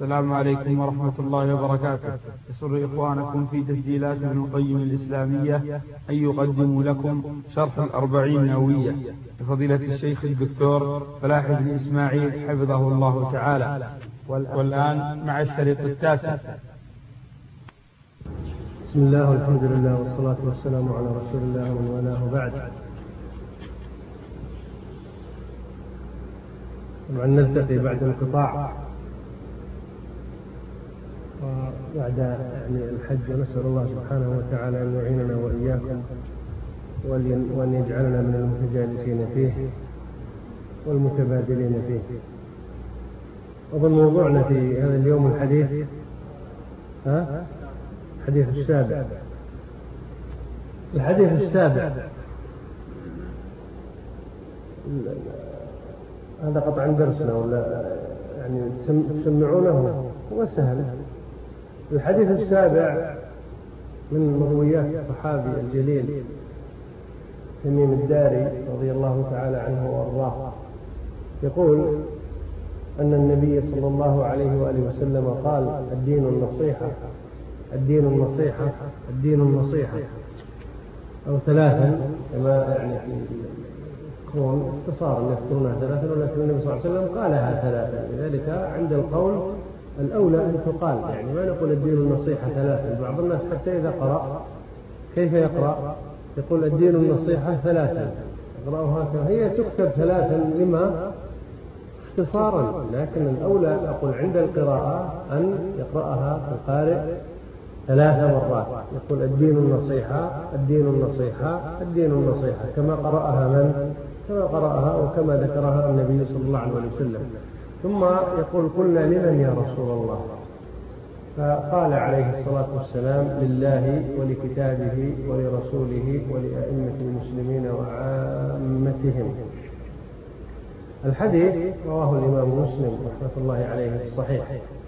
السلام عليكم ورحمة الله وبركاته. يسر إخوانكم في تسجيلات ابن القيم الإسلامية أن يقدموا لكم شرح الأربعين نووية لفضيلة الشيخ الدكتور فلاح بن إسماعيل حفظه الله تعالى. والآن مع الشريط التاسع. بسم الله والحمد لله والصلاة والسلام على رسول الله ومن والاه بعد. طبعا نلتقي بعد انقطاع وبعد الحج، ونسأل الله سبحانه وتعالى أن يعيننا وإياكم وأن يجعلنا من المتجالسين فيه والمتبادلين فيه. أظن موضوعنا في هذا اليوم الحديث الحديث السابع. الحديث السابع هذا قطعا درسنا ولا يعني تسمعونه؟ هو سهل. الحديث السابع من مرويات الصحابي الجليل تميم الداري رضي الله تعالى عنه وارضاه، يقول أن النبي صلى الله عليه وآله وسلم قال: الدين النصيحة، الدين النصيحة، الدين النصيحة، أو ثلاثا كما يعني يكون اختصارا يذكرونها ثلاثا، ولكن النبي صلى الله عليه وسلم قالها ثلاثا، لذلك عند القول الأولى أن تقال، يعني ما نقول الدين النصيحة ثلاثا. بعض الناس حتى إذا قرأ كيف يقرأ؟ يقول الدين النصيحة ثلاثا، يقرأها هكذا، هي تكتب ثلاثا لما اختصارا، لكن الأولى أقول عند القراءة أن يقرأها القارئ ثلاث مرات، يقول الدين النصيحة، الدين النصيحة، الدين النصيحة، كما قرأها من؟ كما قرأها وكما ذكرها النبي صلى الله عليه وسلم. ثم يقول: قلنا لمن يا رسول الله؟ فقال عليه الصلاة والسلام: لله ولكتابه ولرسوله ولأئمة المسلمين وعامتهم. الحديث رواه الإمام مسلم رحمة الله عليه في الصحيح.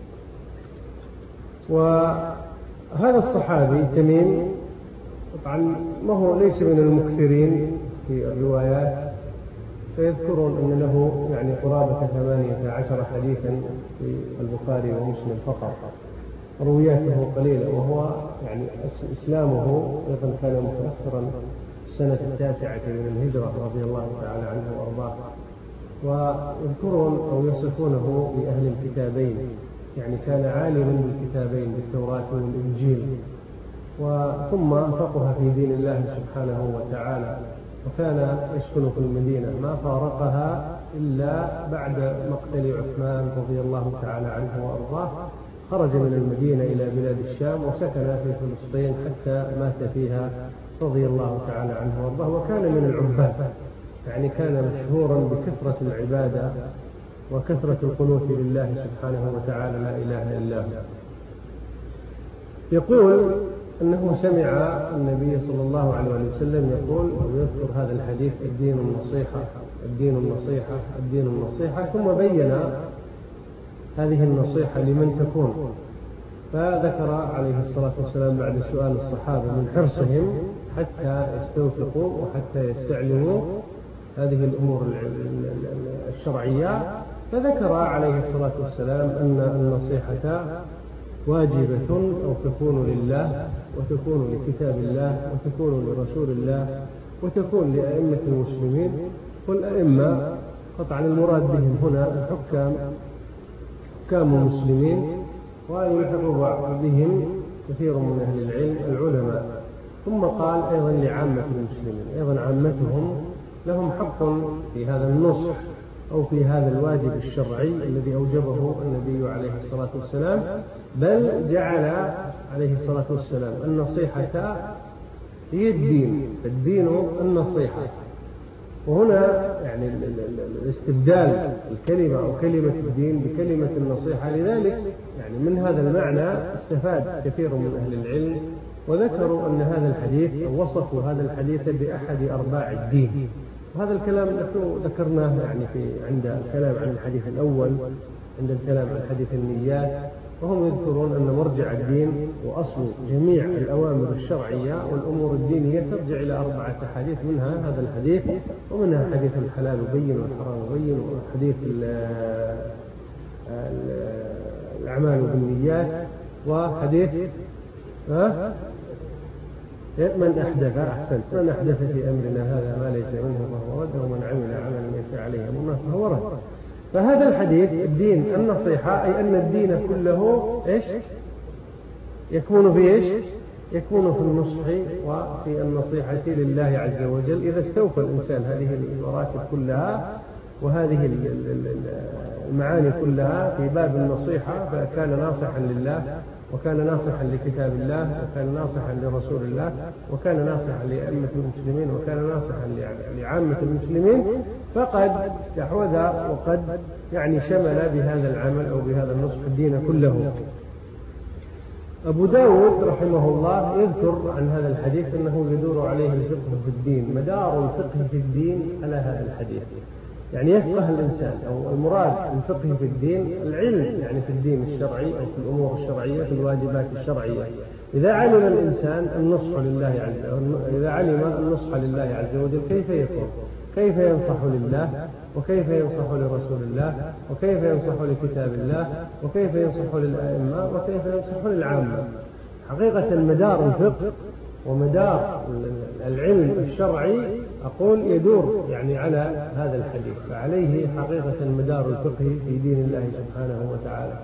وهذا الصحابي تميم طبعا ما هو ليس من المكثرين في الروايات، فيذكرون أن له يعني قرابة 18 حديثا في البخاري ومسلم فقط، رواياته قليلة، وهو يعني إسلامه أيضا كان متأخرا السنة 9 من الهجرة رضي الله تعالى عنه وأرضاه. ويذكرون أو يصفونه بأهل الكتابين، يعني كان عالما بالكتابين بالتوراة والإنجيل، ثم فقه في دين الله سبحانه وتعالى، وكان يسكن في المدينة، ما فارقها إلا بعد مقتل عثمان رضي الله تعالى عنه وأرضاه. خرج من المدينة إلى بلاد الشام وسكن في فلسطين حتى مات فيها رضي الله تعالى عنه وأرضاه. وكان من العباد، يعني كان مشهورا بكثرة العبادة وكثرة القنوت لله سبحانه وتعالى، لا إله إلا هو. يقول أنه سمع النبي صلى الله عليه وسلم يقول ويذكر هذا الحديث: الدين النصيحة، الدين النصيحة، الدين النصيحة، ثم بين هذه النصيحة لمن تكون. فذكر عليه الصلاة والسلام بعد سؤال الصحابة من حرصهم حتى يستوثقوا وحتى يستعلموا هذه الأمور الشرعية، فذكر عليه الصلاة والسلام أن النصيحة واجبة أو تكون لله، وتكون لكتاب الله، وتكون لرسول الله، وتكون لأئمة المسلمين. والأئمة قطعا المراد بهم هنا الحكام، حكام المسلمين، ويلحق بهم كثير من أهل العلم العلماء. ثم قال أيضا لعامة المسلمين، أيضا عامتهم لهم حق في هذا النصح أو في هذا الواجب الشرعي الذي أوجبه النبي عليه الصلاة والسلام، بل جعل عليه الصلاة والسلام النصيحة هي الدين، الدين النصيحة. وهنا يعني الاستبدال الكلمة أو كلمة الدين بكلمة النصيحة، لذلك يعني من هذا المعنى استفاد كثير من أهل العلم، وذكروا أن هذا الحديث أو وصفوا هذا الحديث بأحد أرباع الدين. وهذا الكلام ذكرناه يعني عند الكلام عن الحديث الأول، عند الكلام عن حديث النيات، وهم يذكرون أن مرجع الدين وأصل جميع الأوامر الشرعية والأمور الدينية ترجع إلى 4 أحاديث، منها هذا الحديث، ومنها حديث الحلال بين والحرام بين، وحديث الأعمال بالنيات، وحديث من أحدث في أمرنا هذا ما ليس منه فهو رد، ومن عمل عملا ليس عليه أمرنا فهو رد. فهذا الحديث الدين النصيحة، أي أن الدين كله يكمن في يكمن في النصح وفي النصيحة لله عز وجل. إذا استوفى الإنسان هذه المراتب كلها وهذه المعاني كلها في باب النصيحة، فكان ناصحا لله، وكان ناصحا لكتاب الله، وكان ناصحا لرسول الله، وكان ناصحا لأئمة المسلمين، وكان ناصحا لعامة المسلمين، فقد استحوذ وقد شمل بهذا العمل أو بهذا النصح الدين كله. أبو داود رحمه الله يذكر عن هذا الحديث أنه يدور عليه الفقه في الدين، مدار الفقه في الدين على هذا الحديث، يفقه الإنسان، أو المراد الفقه في الدين العلم في الدين الشرعي أو في الأمور الشرعية، في الواجبات الشرعية. إذا علم الإنسان النصح لله عز وجل كيف يكون، كيف ينصح لله، وكيف ينصح لرسول الله، وكيف ينصح لكتاب الله، وكيف ينصح للأئمة، وكيف ينصح للعامة. حقيقة مدار الفقه ومدار العلم الشرعي أقول يدور على هذا الحديث، فعليه حقيقة مدار الفقه في دين الله سبحانه وتعالى.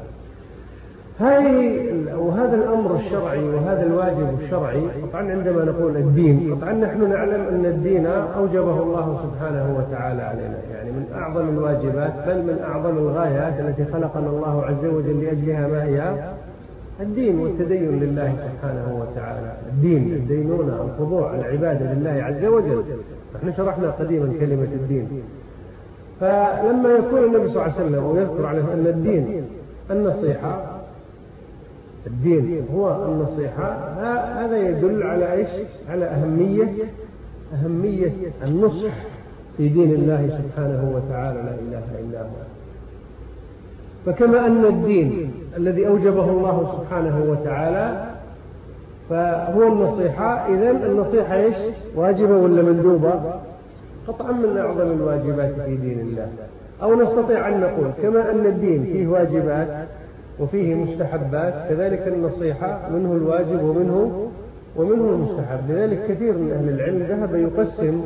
وهذا الأمر الشرعي وهذا الواجب الشرعي، طبعا عندما نقول الدين، طبعا نحن نعلم أن الدين أوجبه الله سبحانه وتعالى علينا، من أعظم الواجبات، بل من أعظم الغايات التي خلقنا الله عز وجل لأجلها، ما هي؟ الدين والتدين لله سبحانه وتعالى. الدين، الدينونة، الخضوع، العبادة لله عز وجل. نحن شرحنا قديما كلمة الدين. فلما يكون النبي صلى الله عليه وسلم ويذكر عليه أن الدين النصيحة، الدين هو النصيحة، هذا يدل على على أهمية النصح في دين الله سبحانه وتعالى، لا إله إلا هو. فكما أن الدين الذي أوجبه الله سبحانه وتعالى فهو النصيحة، إذن النصيحة واجبة ولا مندوبة؟ قطعا من أعظم الواجبات في دين الله. أو نستطيع أن نقول كما أن الدين فيه واجبات وفيه مستحبات، كذلك النصيحة منه الواجب ومنه المستحب. لذلك كثير من أهل العلم ذهب يقسم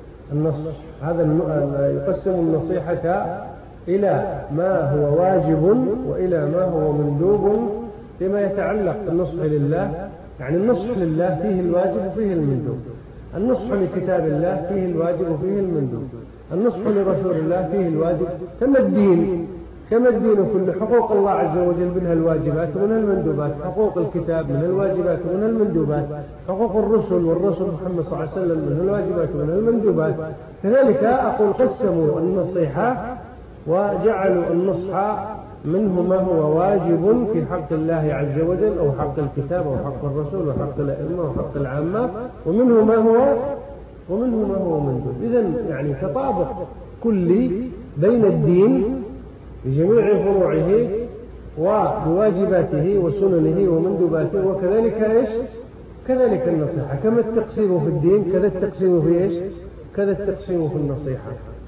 النصيحة إلى ما هو واجب وإلى ما هو مندوب فيما يتعلق بالنصح لله. النصح لله فيه الواجب وفيه المندوب، النصح لكتاب الله فيه الواجب وفيه المندوب، النصح لرسول الله فيه الواجب. كما الدين كل حقوق الله عز وجل منها الواجبات ومنها المندوبات، حقوق الكتاب من الواجبات ومنها المندوبات، حقوق الرسل والرسول محمد صلى الله عليه وسلم منها الواجبات ومنها المندوبات. كذلك أقول قسموا النصيحة وجعلوا النصح منه ما هو واجب في حق الله عز وجل أو حق الكتاب أو حق الرسول وحق الأئمة وحق العامة، ومنه ما هو مندوب. إذن تطابق كلي بين الدين بجميع فروعه وبواجباته وسننه ومندوباته، وكذلك كذلك النصيحة. كما التقسيم في الدين كذا التقسيم في كذا التقسيم في النصيحة.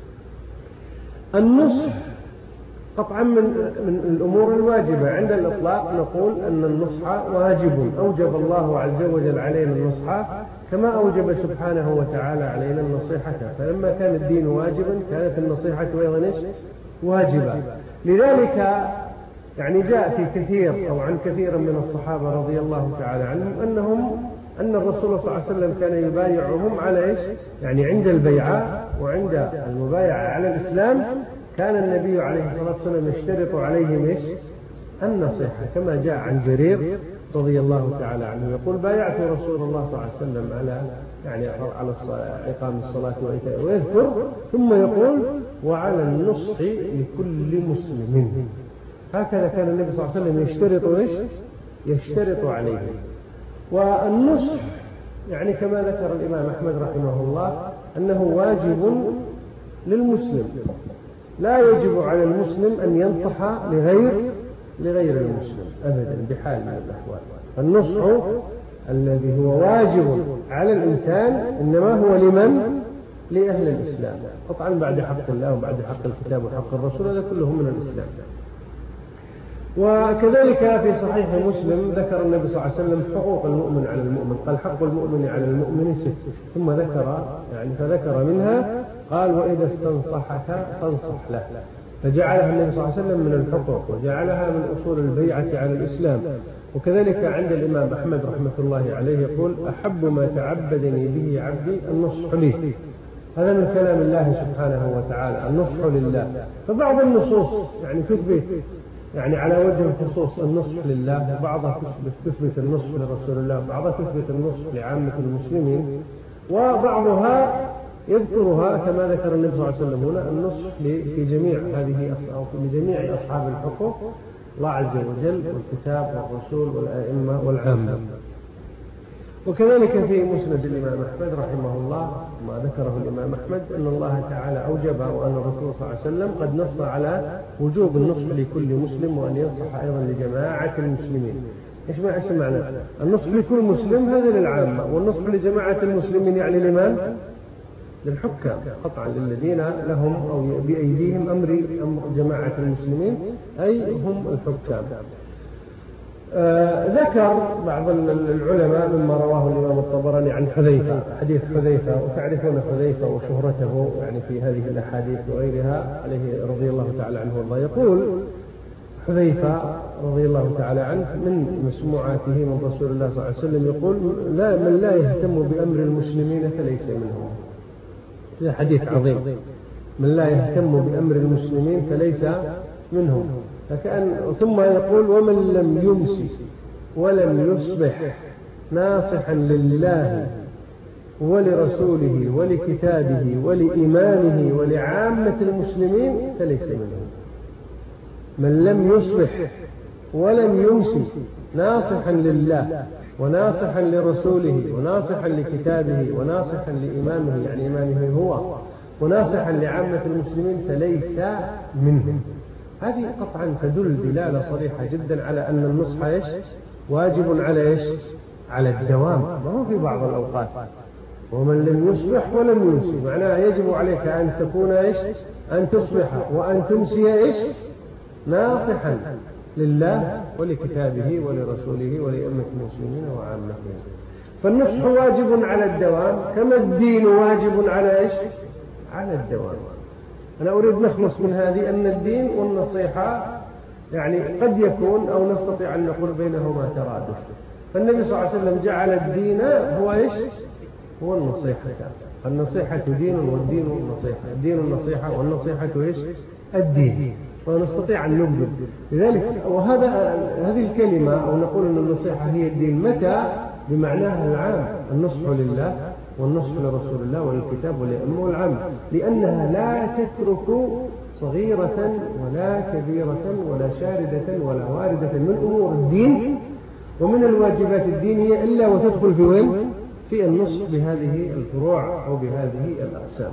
النصح قطعا من الأمور الواجبة عند الإطلاق. نقول أن النصح واجب، أوجب الله عز وجل علينا النصح كما أوجب سبحانه وتعالى علينا النصيحة. فلما كان الدين واجبا كانت النصيحة أيضا واجبة. لذلك جاء في كثير أو عن كثير من الصحابة رضي الله تعالى عنهم أن الرسول صلى الله عليه وسلم كان يبايعهم على عند البيعة وعند المبايعة على الإسلام كان النبي عليه الصلاة والسلام يشترط عليهم النصيحة، كما جاء عن جرير رضي الله تعالى عنه يقول: بايعت رسول الله صلى الله عليه وسلم على إقام الصلاة وإيتاء، ويذكر ثم يقول: وعلى النصح لكل مسلم. هكذا كان النبي صلى الله عليه وسلم يشترط عليه. والنصح كما ذكر الإمام أحمد رحمه الله أنه واجب للمسلم، لا يجب على المسلم أن ينصح لغير المسلم أبدا بحال من الأحوال. النصح الذي هو واجب على الإنسان إنما هو لمن؟ لأهل الإسلام، قطعا بعد حق الله وبعد حق الكتاب وحق الرسول، هذا كله من الإسلام. وكذلك في صحيح مسلم ذكر النبي صلى الله عليه وسلم حقوق المؤمن على المؤمن، قال حق المؤمن على المؤمن 6، ثم فذكر منها قال وإذا استنصحك فانصح له، فجعلها النبي صلى الله عليه وسلم من الحقوق وجعلها من أصول البيعة على الإسلام. وكذلك عند الإمام أحمد رحمة الله عليه يقول أحب ما تعبدني به عبدي النصح لي، هذا من كلام الله سبحانه وتعالى، النصح لله. فبعض النصوص تثبت على وجه الخصوص النصح لله، بعضها تثبت النصح لرسول الله، بعضها تثبت النصح لعامة المسلمين، وبعضها يذكرها كما ذكر النبي صلى الله عليه وسلم هنا النصح في جميع لجميع أصحاب الحقوق، الله عز وجل والكتاب والرسول والأئمة والعامة. وكذلك في مسند الإمام أحمد رحمه الله ما ذكره الإمام أحمد أن الله تعالى أوجب وأن الرسول صلى الله عليه وسلم قد نص على وجوب النصح لكل مسلم وأن ينصح أيضا لجماعة المسلمين. إيش معنى النصح لكل مسلم؟ هذا للعامة، والنصح لجماعة المسلمين يعني لمن؟ للحكام قطعا، للذين لهم أو بأيديهم أمر جماعة المسلمين أي هم الحكام. ذكر بعض العلماء مما رواه الإمام الطبراني عن حذيفة، حديث حذيفة، وتعرفون حذيفة وشهرته في هذه الأحاديث وغيرها عليه رضي الله تعالى عنه وارضاه. يقول حذيفة رضي الله تعالى عنه من مسموعاته من رسول الله صلى الله عليه وسلم يقول من لا يهتم بأمر المسلمين فليس منهم. هذا حديث عظيم، من لا يهتم بأمر المسلمين فليس منهم. ثم يقول ومن لم يمسي ولم يصبح ناصحا لله ولرسوله ولكتابه ولإمامه ولعامة المسلمين فليس منهم. من لم يصبح ولم يمسي ناصحا لله وناصحا لرسوله وناصحا لكتابه وناصحا لإمامه يعني إمامه هو وناصحا لعامة المسلمين فليس منهم. هذه قطعا تدل دلالة صريحة جدا على أن النصح واجب على الدوام، ما هو في بعض الأوقات. ومن لم يصبح ولم يمسي معناها يجب عليك أن تكون أن تصبح وأن تمسي ناصحا لله ولكتابه ولرسوله ولأئمة المسلمين وعامتهم. فالنصح واجب على الدوام كما الدين واجب على الدوام. أنا أريد نخلص من هذه أن الدين والنصيحة قد يكون أو نستطيع أن نقول بينهما ترادف. فالنبي صلى الله عليه وسلم جعل الدين هو النصيحة. النصيحة دين والدين النصيحة، الدين النصيحة والنصيحة الدين، ونستطيع أن نبدأ لذلك. هذه الكلمة أو نقول أن النصيحة هي الدين متى بمعناها العام، النصح لله والنصح لرسول الله وللكتاب والأئمة والعامة، لأنها لا تترك صغيرة ولا كبيرة ولا شاردة ولا واردة من أمور الدين ومن الواجبات الدينية إلا وتدخل في وين؟ في النصح بهذه الفروع أو بهذه الأقسام.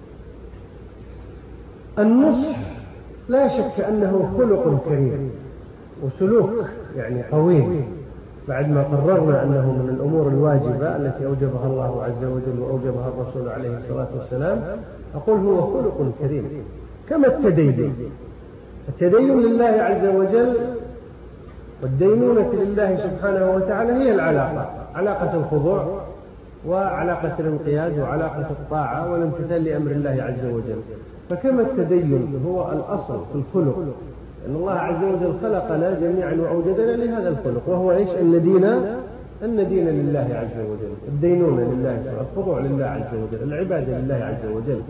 النصح لا شك أنه خلق كريم وسلوك قويم، بعد ما قررنا أنه من الأمور الواجبة التي أوجبها الله عز وجل وأوجبها الرسول عليه الصلاة والسلام. أقول هو خلق كريم كما التدين لله عز وجل والدينونة لله سبحانه وتعالى هي علاقة الخضوع وعلاقة الانقياد وعلاقة الطاعة والامتثال لأمر الله عز وجل. فكما التدين هو الأصل في الخلق، أن الله عز وجل خلقنا جميعا وأوجدنا لهذا الخلق، وهو أن دين لله عز وجل، الدينونة لله، الخضوع لله عز وجل، العبادة لله عز وجل.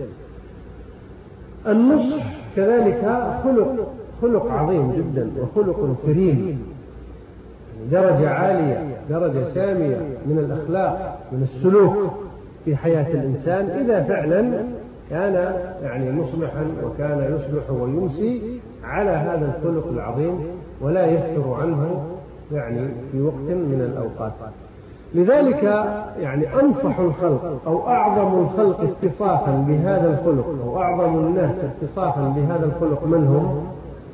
النصح كذلك خلق عظيم جدا وخلق كريم، درجة عالية، درجة سامية من الأخلاق من السلوك في حياة الإنسان إذا فعلا كان مصلحا وكان يصلح ويمسي على هذا الخلق العظيم ولا يفتر عنه في وقت من الأوقات. لذلك أنصح الخلق أو أعظم الخلق اتصافا بهذا الخلق أو أعظم الناس اتصافا بهذا الخلق من هم؟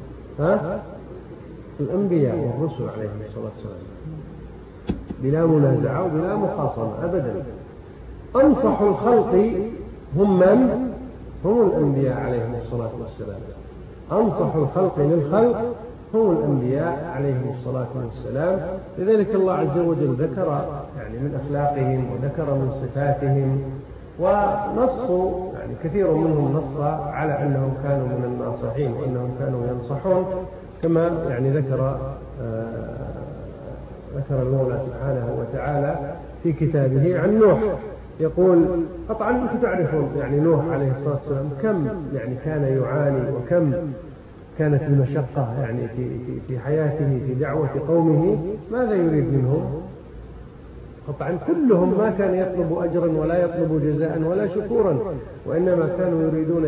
الأنبياء والرسل عليهم الصلاة والسلام، بلا منازعة وبلا مخاصمة أبدا. أنصح الخلق هم الأنبياء عليهم الصلاة والسلام. أنصح الخلق للخلق هم الأنبياء عليهم الصلاة والسلام. لذلك الله عز وجل ذكر يعني من أخلاقهم وذكر من صفاتهم، ونصوا يعني كثير منهم نص على أنهم كانوا من الناصحين وأنهم كانوا ينصحون، كما يعني ذكر المولى سبحانه وتعالى في كتابه عن نوح. يقول طبعا أنتم تعرفون يعني نوح عليه الصلاة والسلام كم يعني كان يعاني، وكم كانت المشقة يعني في حياته في دعوة قومه. ماذا يريد منهم؟ طبعا كلهم ما كان يطلب أجرا ولا يطلب جزاء ولا شكورا، وإنما كانوا يريدون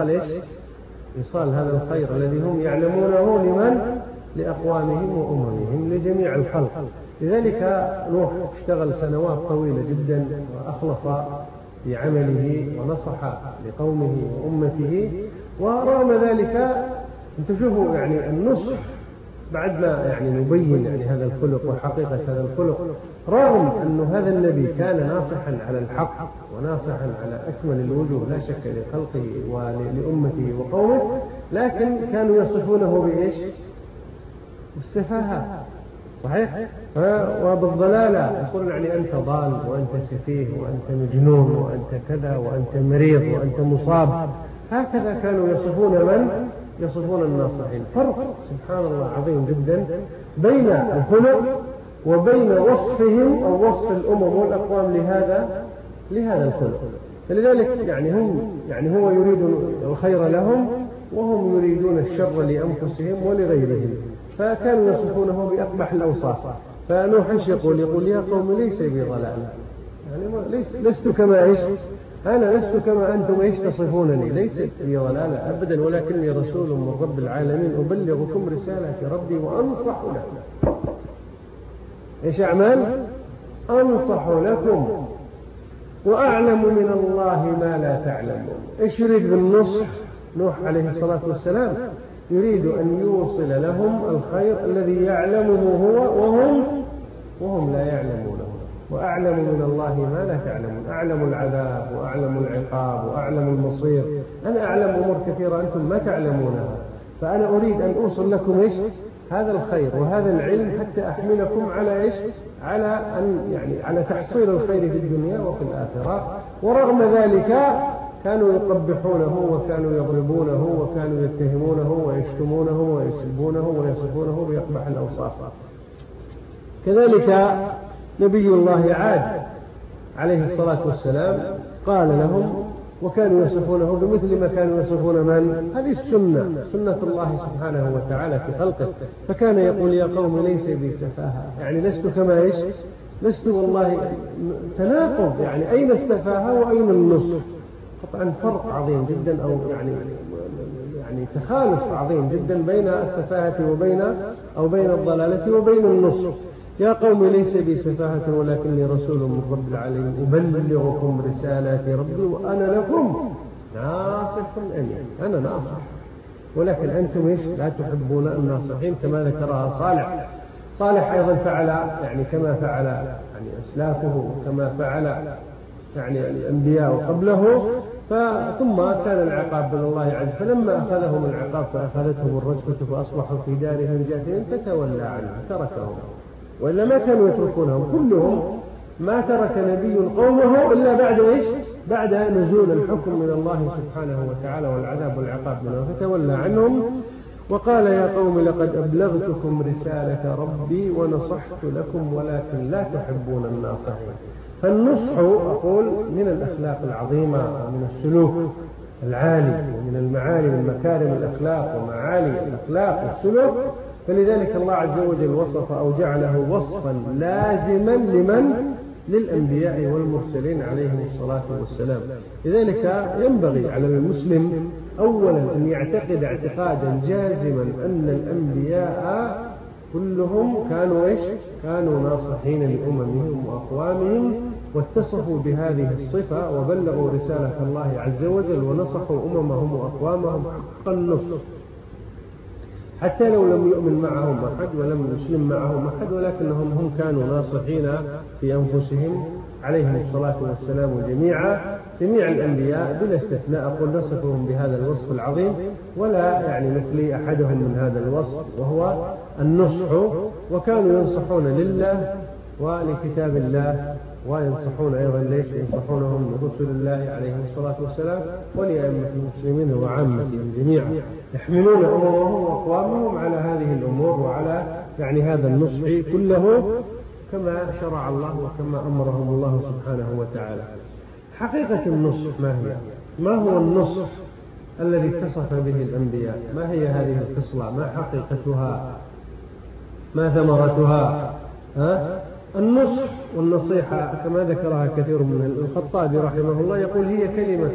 إيصال هذا الخير الذي هم يعلمونه لمن؟ لأقوامهم وأممهم، لجميع الخلق. لذلك نوح اشتغل سنوات طويلة جدا وأخلص في عمله ونصح لقومه وأمته، ورغم ذلك انتم شوفوا يعني النصح بعد ما يعني نبين يعني هذا الخلق وحقيقة هذا الخلق، رغم أن هذا النبي كان ناصحا على الحق وناصحا على أكمل الوجوه لا شك لخلقه ولأمته وقومه، لكن كانوا يصفونه بإيش؟ بالسفاهة، صحيح؟ وبالضلالة، يقولون يعني أنت ضال وأنت سفيه وأنت مجنون وأنت كذا وأنت مريض وأنت مصاب. هكذا كانوا يصفون الناصحين. فرق سبحان الله عظيم جدا بين الخلق وبين وصفهم أو وصف الأمم والأقوام لهذا الخلق. فلذلك يعني هو يريد الخير لهم وهم يريدون الشر لأنفسهم ولغيرهم، فكانوا يصفونه بأقبح الأوصاف. فنوح يقول يا قوم ليس بي ضلال، يعني لست كما إيش أنا لست كما أنتم إيش تصفونني، ليست بي ضلالة أبدا، ولكني رسول من رب العالمين أبلغكم رسالة ربي وأنصح لكم. إيش أعمل؟ أنصح لكم وأعلم من الله ما لا تعلمون. إيش يريد بالنصح نوح عليه الصلاة والسلام؟ يريد أن يوصل لهم الخير الذي يعلمه هو وهم لا يعلمونه. وأعلم من الله ما لا تعلمون، أعلم العذاب وأعلم العقاب وأعلم المصير. أنا أعلم أمور كثيرة أنتم ما تعلمونها، فأنا أريد أن أوصل لكم إيش؟ هذا الخير وهذا العلم حتى أحملكم على إيش؟ على تحصيل الخير في الدنيا وفي الآخرة. ورغم ذلك كانوا يقبحونه وكانوا يضربونه وكانوا يتهمونه ويشتمونه ويسبونه ويصفونه بأقبح الأوصاف. كذلك نبي الله عاد عليه الصلاة والسلام قال لهم وكانوا يصفونه بمثل ما كانوا يصفون من؟ هذه سنة الله سبحانه وتعالى في خلقه. فكان يقول يا قوم ليس بي سفاهة، يعني لست كما إيش؟ لست والله تناقض، يعني أين السفاهة وأين النصح؟ طبعا فرق عظيم جدا، أو يعني تخالف عظيم جدا بين السفاهة وبين الضلالة وبين النصح. يا قوم ليس بي سفاهة ولكني رسول من رب العالمين أبلغكم رسالات ربي وأنا لكم ناصح أمين. أنا ناصح ولكن أنتم إيش؟ لا تحبون الناصحين، كما ذكرها صالح أيضا فعل يعني كما فعل يعني أسلافه وكما فعل يعني الأنبياء قبله. ثم كان العقاب من الله عز وجل، فلما أخذهم العقاب فأخذتهم الرجفة فأصبحوا في دارهم جاثمين فتولى عنهم تركهم، وإلا ما كانوا يتركونهم كلهم. ما ترك نبي قومه إلا بعد إيش؟ بعد نزول الحكم من الله سبحانه وتعالى والعذاب والعقاب منه، فتولى عنهم وقال يا قوم لقد أبلغتكم رسالة ربي ونصحت لكم ولكن لا تحبون الناصحين. فالنصح أقول من الأخلاق العظيمة ومن السلوك العالي ومن المعالي من مكارم الأخلاق ومعالي الأخلاق والسلوك. فلذلك الله عز وجل وصف أو جعله وصفا لازما للأنبياء والمرسلين عليهم الصلاة والسلام. لذلك ينبغي على المسلم أولا أن يعتقد اعتقادا جازما أن الأنبياء كلهم كانوا ناصحين لأممهم وأقوامهم، واتصفوا بهذه الصفة وبلغوا رسالة الله عز وجل ونصحوا أممهم وأقوامهم حق النصح، حتى لو لم يؤمن معهم أحد ولم يسلم معهم أحد، ولكنهم هم كانوا ناصحين في أنفسهم عليهم الصلاة والسلام جميع الأنبياء بلا استثناء. أقول نصفهم بهذا الوصف العظيم ولا يعني مثل أحدهم من هذا الوصف، وهو النصح. وكانوا ينصحون لله ولكتاب الله، وينصحون أيضا ليش؟ ينصحونهم لرسل الله عليهم الصلاة والسلام ولأئمة المسلمين وعامتهم جميعا، يحملون أمورهم وأقوامهم على هذه الأمور وعلى يعني هذا النصح كله كما شرع الله وكما أمرهم الله سبحانه وتعالى. حقيقة النصح ما هي؟ ما هو النصح الذي اتصف به الأنبياء؟ ما هي هذه الخصلة؟ ما حقيقتها؟ ما ثمرتها؟ النصح والنصيحة كما ذكرها كثير من الخطابي رحمه الله، يقول هي كلمة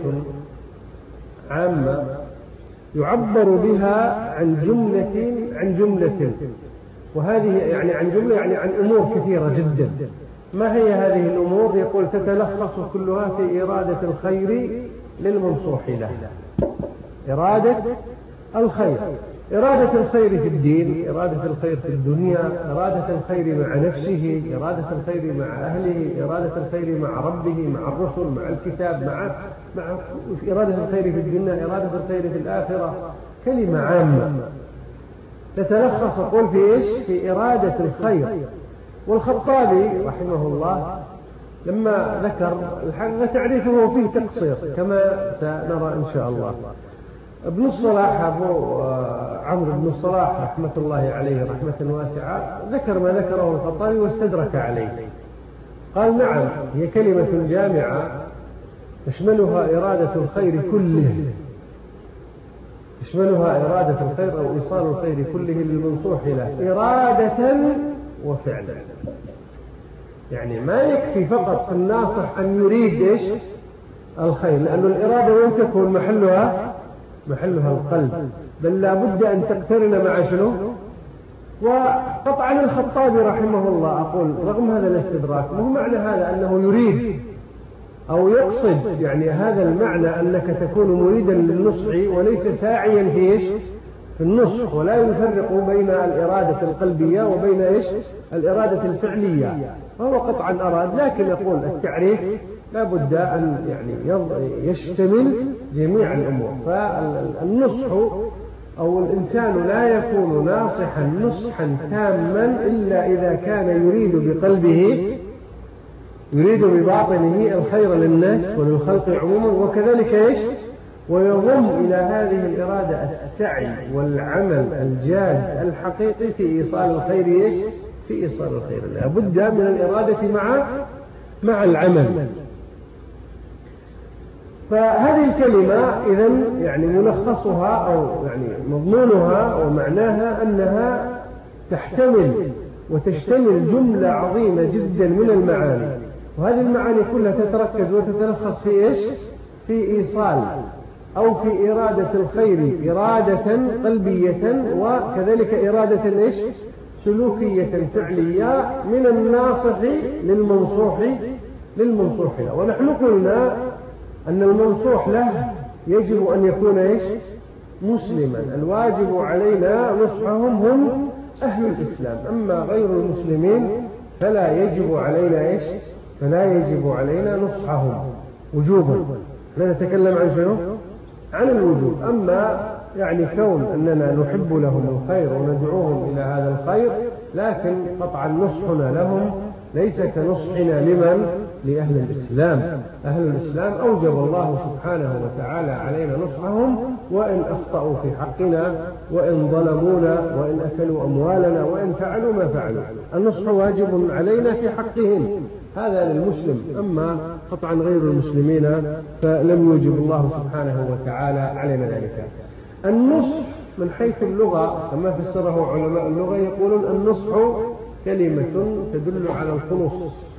عامة يعبر بها عن جملة، وهذه يعني عن جملة يعني عن أمور كثيرة جدا. ما هي هذه الأمور؟ يقول تتلخص كلها في إرادة الخير للمنصوح له. إرادة الخير، إرادة الخير في الدين، إرادة الخير في الدنيا، إرادة الخير مع نفسه، إرادة الخير مع أهله، إرادة الخير مع ربه، مع الرسل، مع الكتاب، مع إرادة الخير في الدنيا، إرادة الخير في الآخرة. كلمة عامة تتلخص قول في إيش؟ في إرادة الخير. والخطابي رحمه الله لما ذكر الحقيقة تعريفه فيه تقصير كما سنرى إن شاء الله. ابن الصلاح أبو عمرو بن الصلاح رحمة الله عليه رحمة واسعة ذكر ما ذكره الخطابي واستدرك عليه. قال نعم هي كلمة جامعة تشملها إرادة الخير كله، تشملها إرادة الخير أو إيصال الخير كله للمنصوح له إرادة وفعلا. يعني ما يكفي فقط الناصح أن يريد إيش؟ الخير، لأن الإرادة وين تكون محلها القلب، بل لا بد أن تقترن مع شنو؟ وقطعا الخطابي رحمه الله أقول رغم هذا الاستدراك مو معنى هذا أنه يريد أو يقصد يعني هذا المعنى أنك تكون مريدا للنصح وليس ساعيا في إيش؟ في النصح، ولا يفرق بين الإرادة القلبية وبين إيش؟ الإرادة الفعلية، فهو قطعا أراد، لكن يقول التعريف لا بد أن يعني يشتمل جميع الأمور. فالنصح أو الإنسان لا يكون ناصحا نصحا تاما إلا إذا كان يريد بقلبه يريد بباطنه الخير للناس وللخلق عموما، وكذلك إيش؟ ويضم إلى هذه الإرادة السعي والعمل الجاد الحقيقي في إيصال الخير إيش؟ في إيصال الخير. لا بد من الإرادة مع العمل. فهذه الكلمة إذن يعني ملخصها أو يعني مضمونها ومعناها أنها تحتمل وتشتمل جملة عظيمة جدا من المعاني، وهذه المعاني كلها تتركز وتتلخص في إيش؟ في إيصال أو في إرادة الخير إرادة قلبية، وكذلك إرادة إيش؟ سلوكية فعلية من الناصح للمنصوح له. ونحن قلنا أن المنصوح له يجب أن يكون إيش؟ مسلما. الواجب علينا نصحهم هم أهل الإسلام، أما غير المسلمين فلا يجب علينا إيش؟ فلا يجب علينا نصحهم وجوبا. لا نتكلم عن شنو؟ عن الوجوب. أما يعني كون أننا نحب لهم الخير وندعوهم إلى هذا الخير، لكن قطعا نصحنا لهم ليس كنصحنا لمن؟ لأهل الإسلام. أهل الإسلام أوجب الله سبحانه وتعالى علينا نصحهم وإن أخطأوا في حقنا وإن ظلمونا وإن أكلوا أموالنا وإن فعلوا ما فعلوا. النصح واجب علينا في حقهم، هذا للمسلم. أما قطعا غير المسلمين فلم يوجب الله سبحانه وتعالى علينا ذلك. النصح من حيث اللغة كما فسره علماء اللغة يقولون النصح كلمة تدل على الخلوص.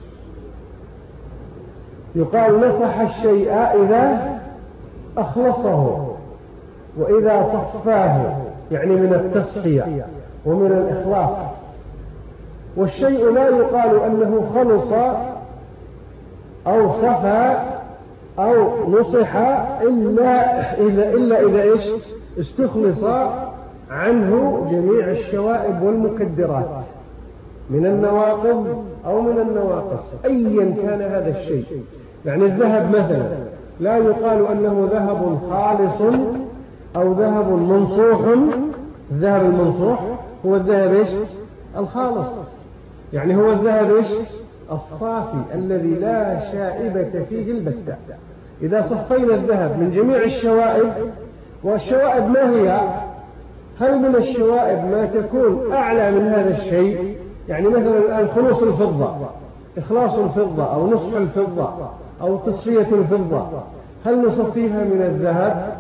يقال نصح الشيء إذا أخلصه وإذا صفاه، يعني من التصفية ومن الإخلاص. والشيء لا يقال أنه خلص أو صفى أو نصح إلا إذا إيش؟ استخلص عنه جميع الشوائب والمكدرات من النواقض أو من النواقص أيا كان هذا الشيء. يعني الذهب مثلا لا يقال أنه ذهب خالص أو ذهب منصوح. الذهب المنصوح هو الذهب إيش؟ الخالص، يعني هو الذهب إيش؟ الصافي الذي لا شائبة فيه البتة. إذا صفينا الذهب من جميع الشوائب، والشوائب ما هي؟ هل من الشوائب ما تكون أعلى من هذا الشيء؟ يعني مثلا الآن خلوص الفضة، إخلاص الفضة أو نصف الفضة أو تصفية الفضة، هل نصفيها من الذهب؟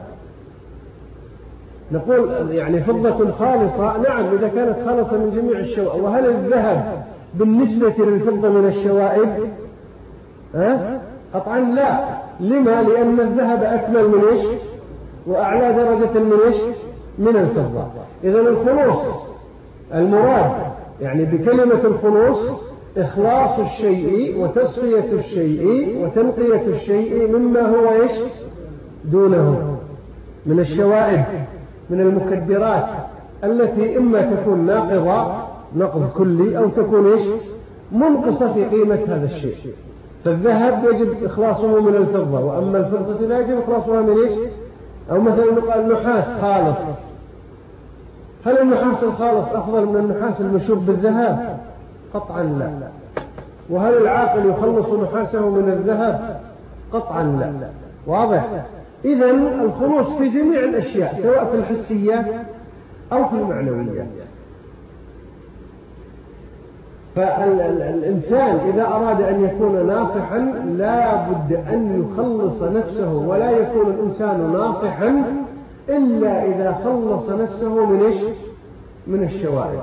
نقول يعني فضة خالصة، نعم إذا كانت خالصة من جميع الشوائب. وهل الذهب بالنسبة للفضة من الشوائب؟ قطعا لا. لما؟ لأن الذهب أكمل من إيش؟ وأعلى درجة من إيش؟ من الفضة. إذن الخلوص المراد يعني بكلمة الخلوص إخلاص الشيء وتصفية الشيء وتنقية الشيء مما هو إيش؟ دونه من الشوائب، من المكدرات التي إما تكون ناقضة نقض كلي أو تكون إيش؟ منقصة في قيمة هذا الشيء. فالذهب يجب إخلاصه من الفضة، وأما الفضة لا يجب إخلاصها من إيش؟ أو مثلا يقال النحاس خالص، هل النحاس الخالص أفضل من النحاس المشوب بالذهب؟ قطعا لا. وهل العاقل يخلص نحاسه من الذهب؟ قطعا لا. واضح؟ إذن الخلوص في جميع الأشياء سواء في الحسيات أو في المعنويات. فالإنسان إذا أراد أن يكون ناصحا لا بد أن يخلص نفسه، ولا يكون الإنسان ناصحا إلا إذا خلص نفسه من إيش؟ من الشوائب.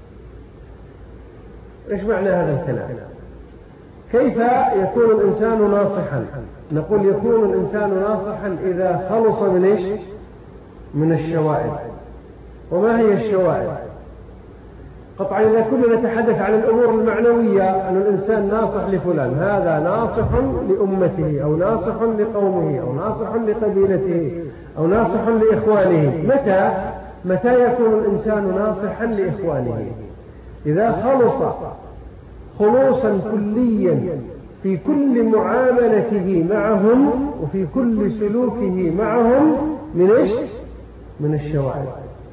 إيش معنى هذا الكلام؟ كيف يكون الإنسان ناصحا؟ نقول يكون الإنسان ناصحا إذا خلص من إيش؟ من الشوائب. وما هي الشوائب؟ قطعا إذا كنا نتحدث عن الأمور المعنوية، أن الإنسان ناصح لفلان، هذا ناصح لأمته أو ناصح لقومه أو ناصح لقبيلته أو ناصح لإخوانه. متى يكون الإنسان ناصحا لإخوانه؟ إذا خلص خلوصا كليا في كل معاملته معهم وفي كل سلوكه معهم من إيش؟ من الشوائب.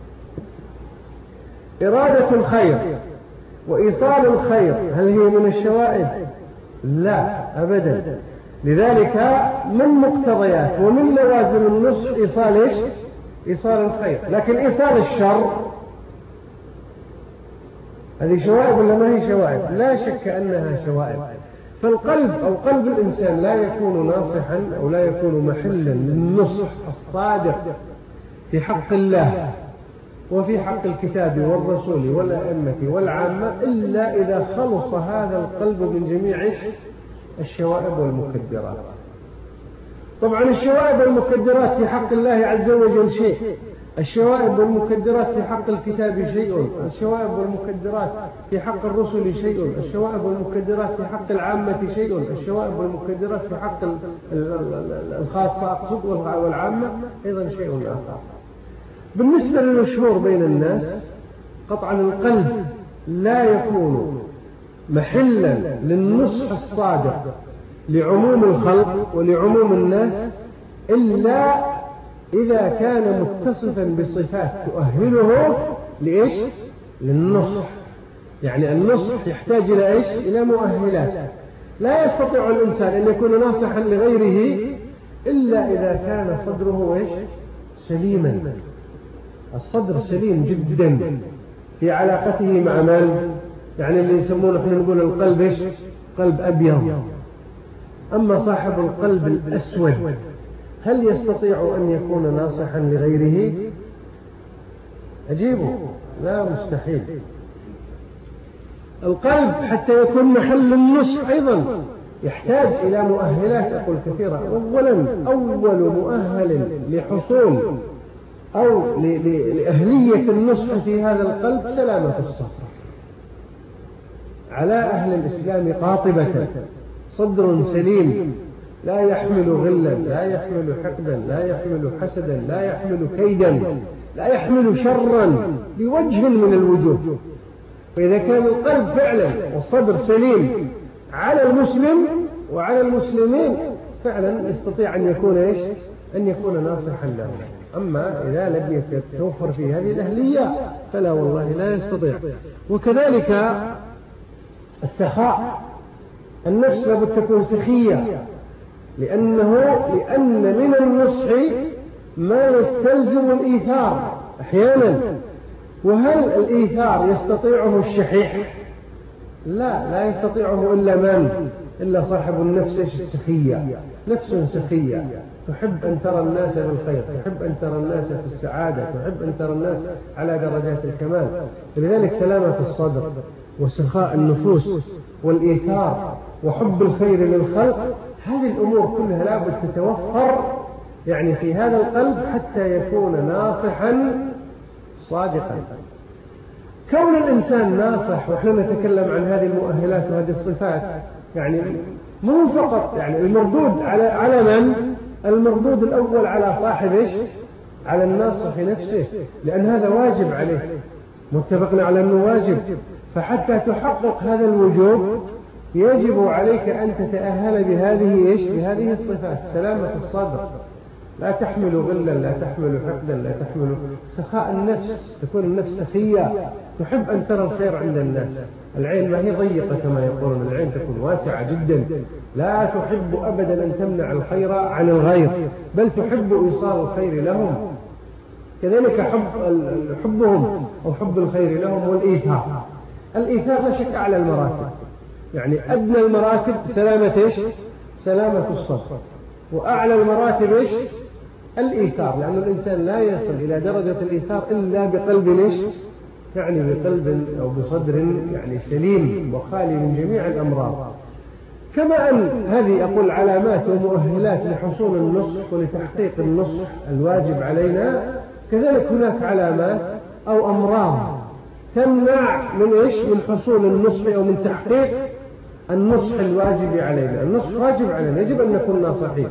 إرادة الخير وإيصال الخير هل هي من الشوائب؟ لا أبدا. لذلك من مقتضيات ومن لوازم النصح إيصال إيش؟ إيصال الخير. لكن إيصال الشر هذه شوائب ولا ما هي شوائب؟ لا شك أنها شوائب. فالقلب أو قلب الإنسان لا يكون ناصحا أو لا يكون محلا للنصح الصادق في حق الله وفي حق الكتاب والرسول والأئمة والعامة إلا إذا خلص هذا القلب من جميع الشوائب والمكدرات. طبعا الشوائب والمكدرات في حق الله عز وجل شيء، الشوائب والمكدرات في حق الكتاب شيء، الشوائب والمكدرات في حق الرسل شيء، الشوائب والمكدرات في حق العامة شيء، الشوائب والمكدرات في حق الخاصة أقصد والعامة أيضا شيء آخر. بالنسبة للمشهور بين الناس قطعا القلب لا يكون محلا للنصح الصادق لعموم الخلق ولعموم الناس إلا إذا كان متصفا بصفات تؤهله لإيش؟ للنصح. يعني النصح يحتاج إلى إيش؟ إلى مؤهلات. لا يستطيع الإنسان أن يكون ناصحا لغيره إلا إذا كان صدره إيش؟ سليما. الصدر سليم جدا في علاقته مع من؟ يعني اللي يسمونه احنا نقول القلب إيش؟ قلب أبيض. أما صاحب القلب الأسود هل يستطيع أن يكون ناصحا لغيره؟ أجيبه لا، مستحيل. القلب حتى يكون محل النصح أيضا يحتاج إلى مؤهلات أقول كثيرة. أولا أول مؤهل لحصول أو لأهلية النصح في هذا القلب سلامة الصدر. على أهل الإسلام قاطبة صدر سليم لا يحمل غلا، لا يحمل حقدا، لا يحمل حسدا، لا يحمل كيدا، لا يحمل شرا بوجه من الوجوه. فإذا كان القلب فعلا والصدر سليم على المسلم وعلى المسلمين فعلا يستطيع أن يكون إيش؟ أن يكون ناصحا له. أما إذا لم يتوفر في هذه الأهلية فلا والله لا يستطيع. وكذلك السخاء، النفس لابد تكون سخية، لأن من النصح ما يستلزم الإيثار أحيانا. وهل الإيثار يستطيعه الشحيح؟ لا يستطيعه إلا صاحب النفس السخية، نفس سخية تحب أن ترى الناس بالخير، تحب أن ترى الناس في السعادة، تحب أن ترى الناس على درجات الكمال. لذلك سلامة الصدر وسخاء النفوس والإيثار وحب الخير للخلق، هذه الأمور كلها لابد تتوفر يعني في هذا القلب حتى يكون ناصحا صادقا. كون الإنسان ناصح، وإحنا نتكلم عن هذه المؤهلات وهذه الصفات، يعني مو فقط يعني المردود على من؟ المردود الأول على صاحبه، على الناصح نفسه، لأن هذا واجب عليه، متفقنا على أنه واجب. فحتى تحقق هذا الوجوب يجب عليك أن تتأهل بهذه الصفات: سلامة الصدر، لا تحمل غلا، لا تحمل حقدا، لا تحمل سخاء النفس، تكون النفس سخية، تحب أن ترى الخير عند الناس. العين ما هي ضيقة كما يقولون، العين تكون واسعة جدا، لا تحب أبدا أن تمنع الخير عن الغير، بل تحب إيصال الخير لهم. كذلك حبهم أو حب الخير لهم. والإيثار، الإيثار لا شك أعلى المراتب، يعني أدنى المراتب سلامة الصدر، وأعلى المراتب الإيثار، لأن الإنسان لا يصل إلى درجة الإيثار إلا بقلب يعني بقلب أو بصدر يعني سليم وخالي من جميع الأمراض. كما أن هذه أقول علامات ومؤهلات لحصول النصح ولتحقيق النصح الواجب علينا، كذلك هناك علامات أو أمراض تمنع من حصول النصح أو من تحقيق النصح الواجب علينا. النصح واجب علينا، يجب أن نكون ناصحين،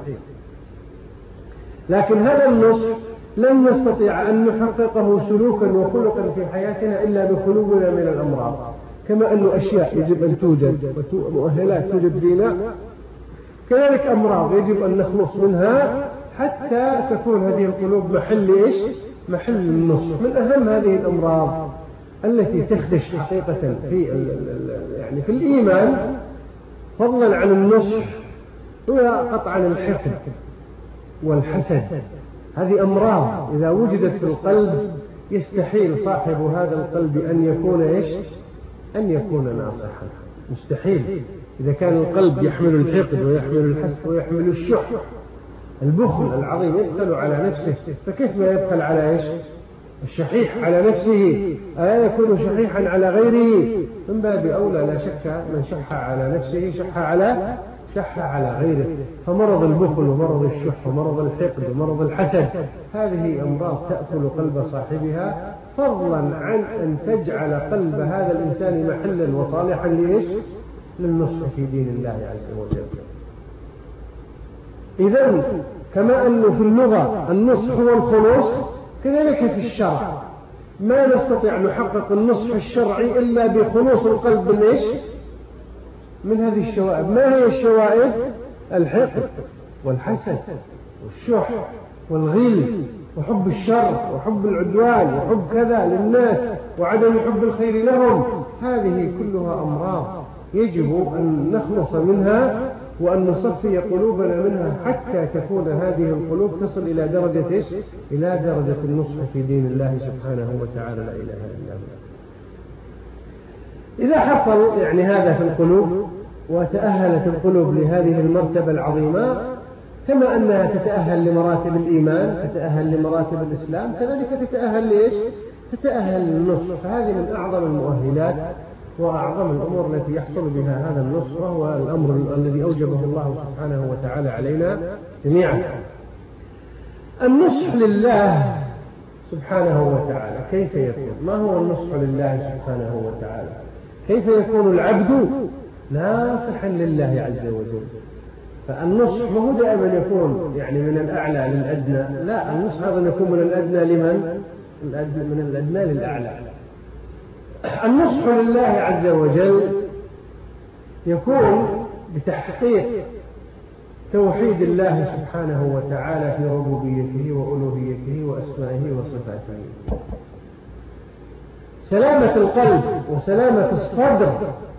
لكن هذا النصح لن نستطيع أن نحققه سلوكا وخلقا في حياتنا إلا بخلونا من الأمراض. كما أن أشياء يجب أن توجد ومؤهلات توجد فينا، كذلك أمراض يجب أن نخلص منها حتى تكون هذه القلوب محل النصح. من أهم هذه الأمراض التي تخدش حقيقة في الإيمان فضلا عن النصح هي قطعا الحقد والحسد. هذه أمراض إذا وجدت في القلب يستحيل صاحب هذا القلب أن يكون ناصحا، مستحيل. إذا كان القلب يحمل الحقد ويحمل الحسد ويحمل الشح، البخل العظيم، يبخل على نفسه، فكيف ما يبخل على الشحيح على نفسه؟ ألا يكون شحيحا على غيره؟ من باب أولى لا شك من شح على نفسه شح على غيره. فمرض البخل ومرض الشح ومرض الحقد ومرض الحسد هذه أمراض تأكل قلب صاحبها، فضلا عن أن تجعل قلب هذا الإنسان محلا وصالحا للنصح في دين الله عز وجل. إذن كما أنه في اللغة النصح هو الخلوص، كذلك في الشرع ما نستطيع نحقق النصح الشرعي إلا بخلوص القلب من هذه الشوائب. ما هي الشوائب؟ الحقد والحسد والشح والغل وحب الشر وحب العدوان وحب كذا للناس وعدم حب الخير لهم. هذه كلها أمراض يجب أن نخلص منها وأن نصفي قلوبنا منها حتى تكون هذه القلوب تصل إلى درجة النصح في دين الله سبحانه وتعالى، لا إله إلا هو. إذا حصل هذا في القلوب وتأهلت القلوب لهذه المرتبة العظيمة، كما أنها تتأهل لمراتب الإيمان، تتأهل لمراتب الإسلام، كذلك تتأهل للنصح. فهذه من أعظم المؤهلات وأعظم الأمور التي يحصل بها هذا النصح، وهو الأمر الذي أوجبه الله سبحانه وتعالى علينا جميعا. النصح لله سبحانه وتعالى كيف يكون؟ ما هو النصح لله سبحانه وتعالى؟ كيف يكون العبد ناصحا لله عز وجل؟ فالنصح ما هو دائما يكون من الأعلى للأدنى، لا، النصح هذا يكون من الأدنى من الأدنى للأعلى. النصح لله عز وجل يكون بتحقيق توحيد الله سبحانه وتعالى في ربوبيته وألوهيته وأسمائه وصفاته. سلامة القلب وسلامة الصدر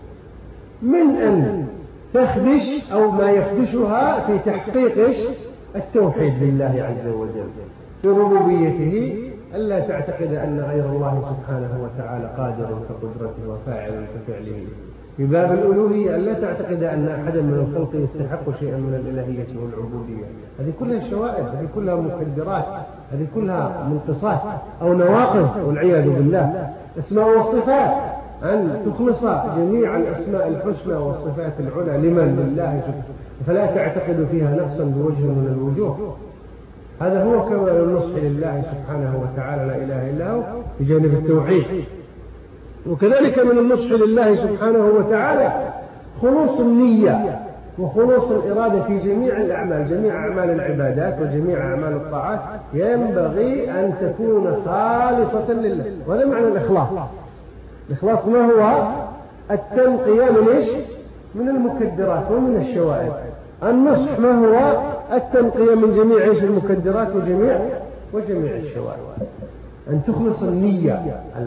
من أن تخدش أو ما يخدشها في تحقيق التوحيد لله عز وجل في ربوبيته، ألا تعتقد أن غير الله سبحانه وتعالى قادر كقدرته وفاعل كفعله. في باب الألوهية ألا تعتقد أن أحدا من الخلق يستحق شيئا من الإلهية والعبودية. هذه كلها شوائب، هذه كلها مكدرات، هذه كلها منقصات أو نواقض والعياذ بالله. أسماء والصفات أن تخلص جميع الأسماء الحسنى والصفات العلى لمن؟ لله سبحانه، فلا تعتقد فيها نقصا بوجه من الوجوه. هذا هو كمال النصح لله سبحانه وتعالى لا إله إلا هو بجانب التوحيد. وكذلك من النصح لله سبحانه وتعالى خلوص النية وخلوص الإرادة في جميع الأعمال، جميع أعمال العبادات وجميع أعمال الطاعات ينبغي أن تكون خالصة لله. وهذا معنى الإخلاص. الإخلاص ما هو؟ التنقية من المكدرات ومن الشوائب. النصح ما هو؟ التنقية من جميع المكدرات وجميع الشوائب. أن تخلص النية،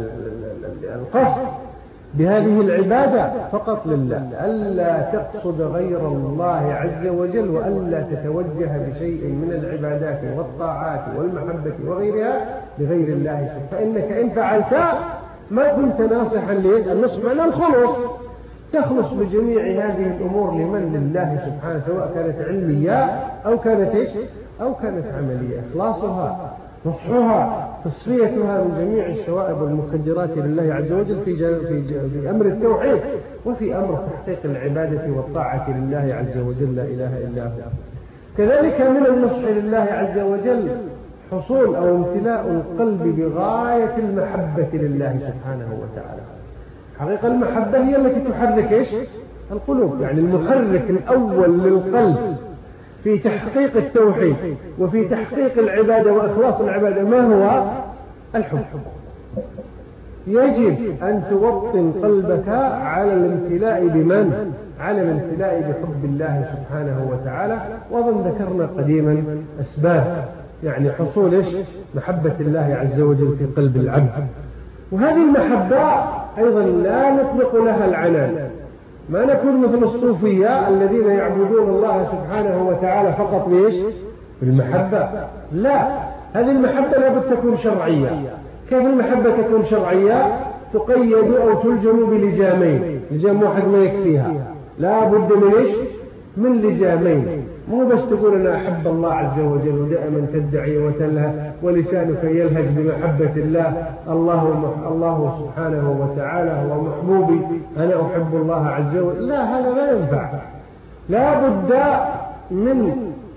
القصد بهذه العبادة فقط لله، ألا تقصد غير الله عز وجل، وألا تتوجه بشيء من العبادات والطاعات والمحبة وغيرها لغير الله سبحانه. فإنك إن فعلت ما كنت ناصحا للنصح معنى الخلص، تخلص بجميع هذه الأمور لمن؟ لله سبحانه، سواء كانت علمية أو كانت عملية. إخلاصها، نصحها، تصفيتها من جميع الشوائب والمخدرات لله عز وجل في أمر التوحيد وفي أمر تحقيق العبادة والطاعة لله عز وجل لا إله إلا هو. كذلك من النصح لله عز وجل حصول أو امتلاء القلب بغاية المحبة لله سبحانه وتعالى. حقيقة المحبة هي التي تحرك القلوب، يعني المحرك الأول للقلب في تحقيق التوحيد وفي تحقيق العبادة وإخلاص العبادة ما هو؟ الحب. يجب أن توطن قلبك على الامتلاء بمن؟ على الامتلاء بحب الله سبحانه وتعالى. وأظن ذكرنا قديما أسباب يعني حصول محبة الله عز وجل في قلب العبد. وهذه المحبة أيضا لا نطلق لها العنان، ما نكون مثل الصوفية الذين يعبدون الله سبحانه وتعالى فقط بالمحبة. لا، هذه المحبة لابد تكون شرعية. كيف المحبة تكون شرعية؟ تقيد أو تلجم بلجامين، لجام واحد ما يكفيها، لا بد من لجامين. مو بس تقول أنا أحب الله عز وجل ودائما تدعي وتلهى ولسانك يلهج بمحبة الله، الله سبحانه وتعالى هو محبوبي، أنا أحب الله عز وجل. لا، هذا ما ينفع. لا بد من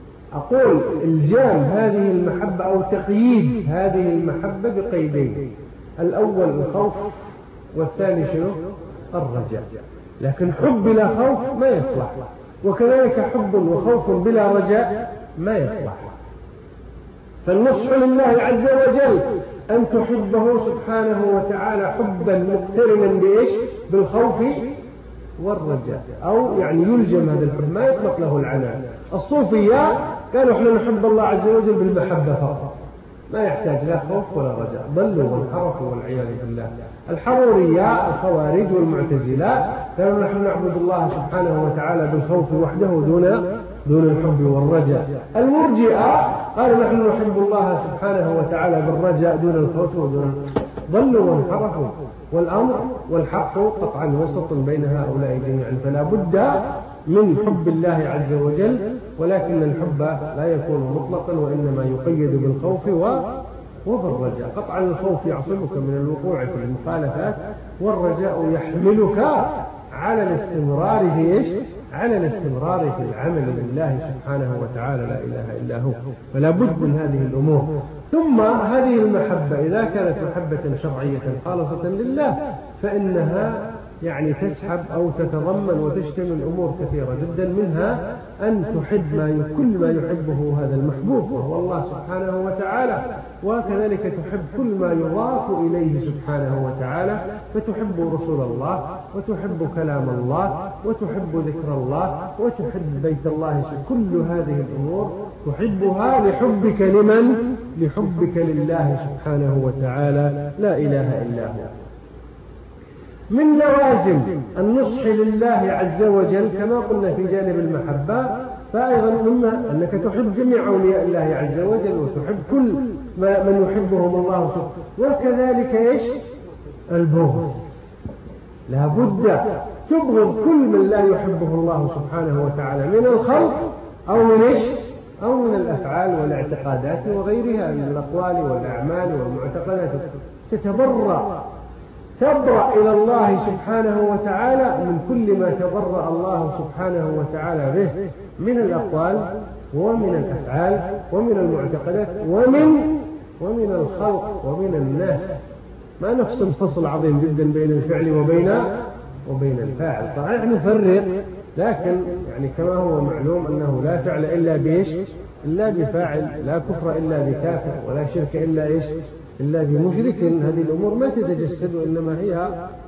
الجام هذه المحبة أو تقييد هذه المحبة بقيدين: الأول الخوف، والثاني الرجاء. لكن حب بلا خوف ما يصلح، وكذلك حب وخوف بلا رجاء ما يصلح. فالنصح لله عز وجل أن تحبه سبحانه وتعالى حبا مقترنا بالخوف والرجاء، أو يعني يلجم هذا الحب، ما يطلق له العنان. الصوفية قالوا احنا نحب الله عز وجل بالمحبة فقط، ما يحتاج لا خوف ولا رجاء، ضلوا وانحرفوا والعياذ بالله. الحرورية الخوارج والمعتزلة قالوا نحن نعبد الله سبحانه وتعالى بالخوف وحده دون الحب والرجاء. المرجئة قالوا نحن نحب الله سبحانه وتعالى بالرجاء دون الخوف ضلوا وانحرفوا. والأمر والحق قطعا وسط بين هؤلاء جميعا. فلا بد من حب الله عز وجل، ولكن الحب لا يكون مطلقا، وإنما يقيد بالخوف وبالرجاء. قطعا الخوف يعصمك من الوقوع في المخالفات، والرجاء يحملك على الاستمرار في العمل لله سبحانه وتعالى لا إله إلا هو. فلا بد من هذه الأمور. ثم هذه المحبة إذا كانت محبة شرعية خالصة لله فإنها يعني تسحب أو تتضمن وتشتمل أمور كثيرة جدا، منها أن تحب كل ما يحبه هذا المحبوب وهو الله سبحانه وتعالى، وكذلك تحب كل ما يضاف إليه سبحانه وتعالى، فتحب رسول الله وتحب كلام الله وتحب ذكر الله وتحب بيت الله. كل هذه الأمور تحبها لحبك لمن؟ لحبك لله سبحانه وتعالى لا إله إلا هو. من لوازم النصح لله عز وجل كما قلنا في جانب المحبة، فأيضا مما أنك تحب جميع أولياء الله عز وجل وتحب كل من يحبهم الله سبحانه. وكذلك إيش؟ البغض، لا بد تبغض كل من لا يحبه الله سبحانه وتعالى من الخلق أو من إيش؟ أو من الأفعال والاعتقادات وغيرها من الأقوال والأعمال والمعتقدات. تبرأ إلى الله سبحانه وتعالى من كل ما تبرأ الله سبحانه وتعالى به من الأقوال ومن الأفعال ومن المعتقدات ومن الخلق ومن الناس. ما نفصل فصل عظيم جدا بين الفعل وبين الفاعل. صحيح نفرق، لكن يعني كما هو معلوم أنه لا فعل إلا بإيش؟ إلا بفاعل، لا كفر إلا بكافر، ولا شرك إلا إيش؟ إلا بمشرك. هذه الأمور ما تتجسد، وإنما هي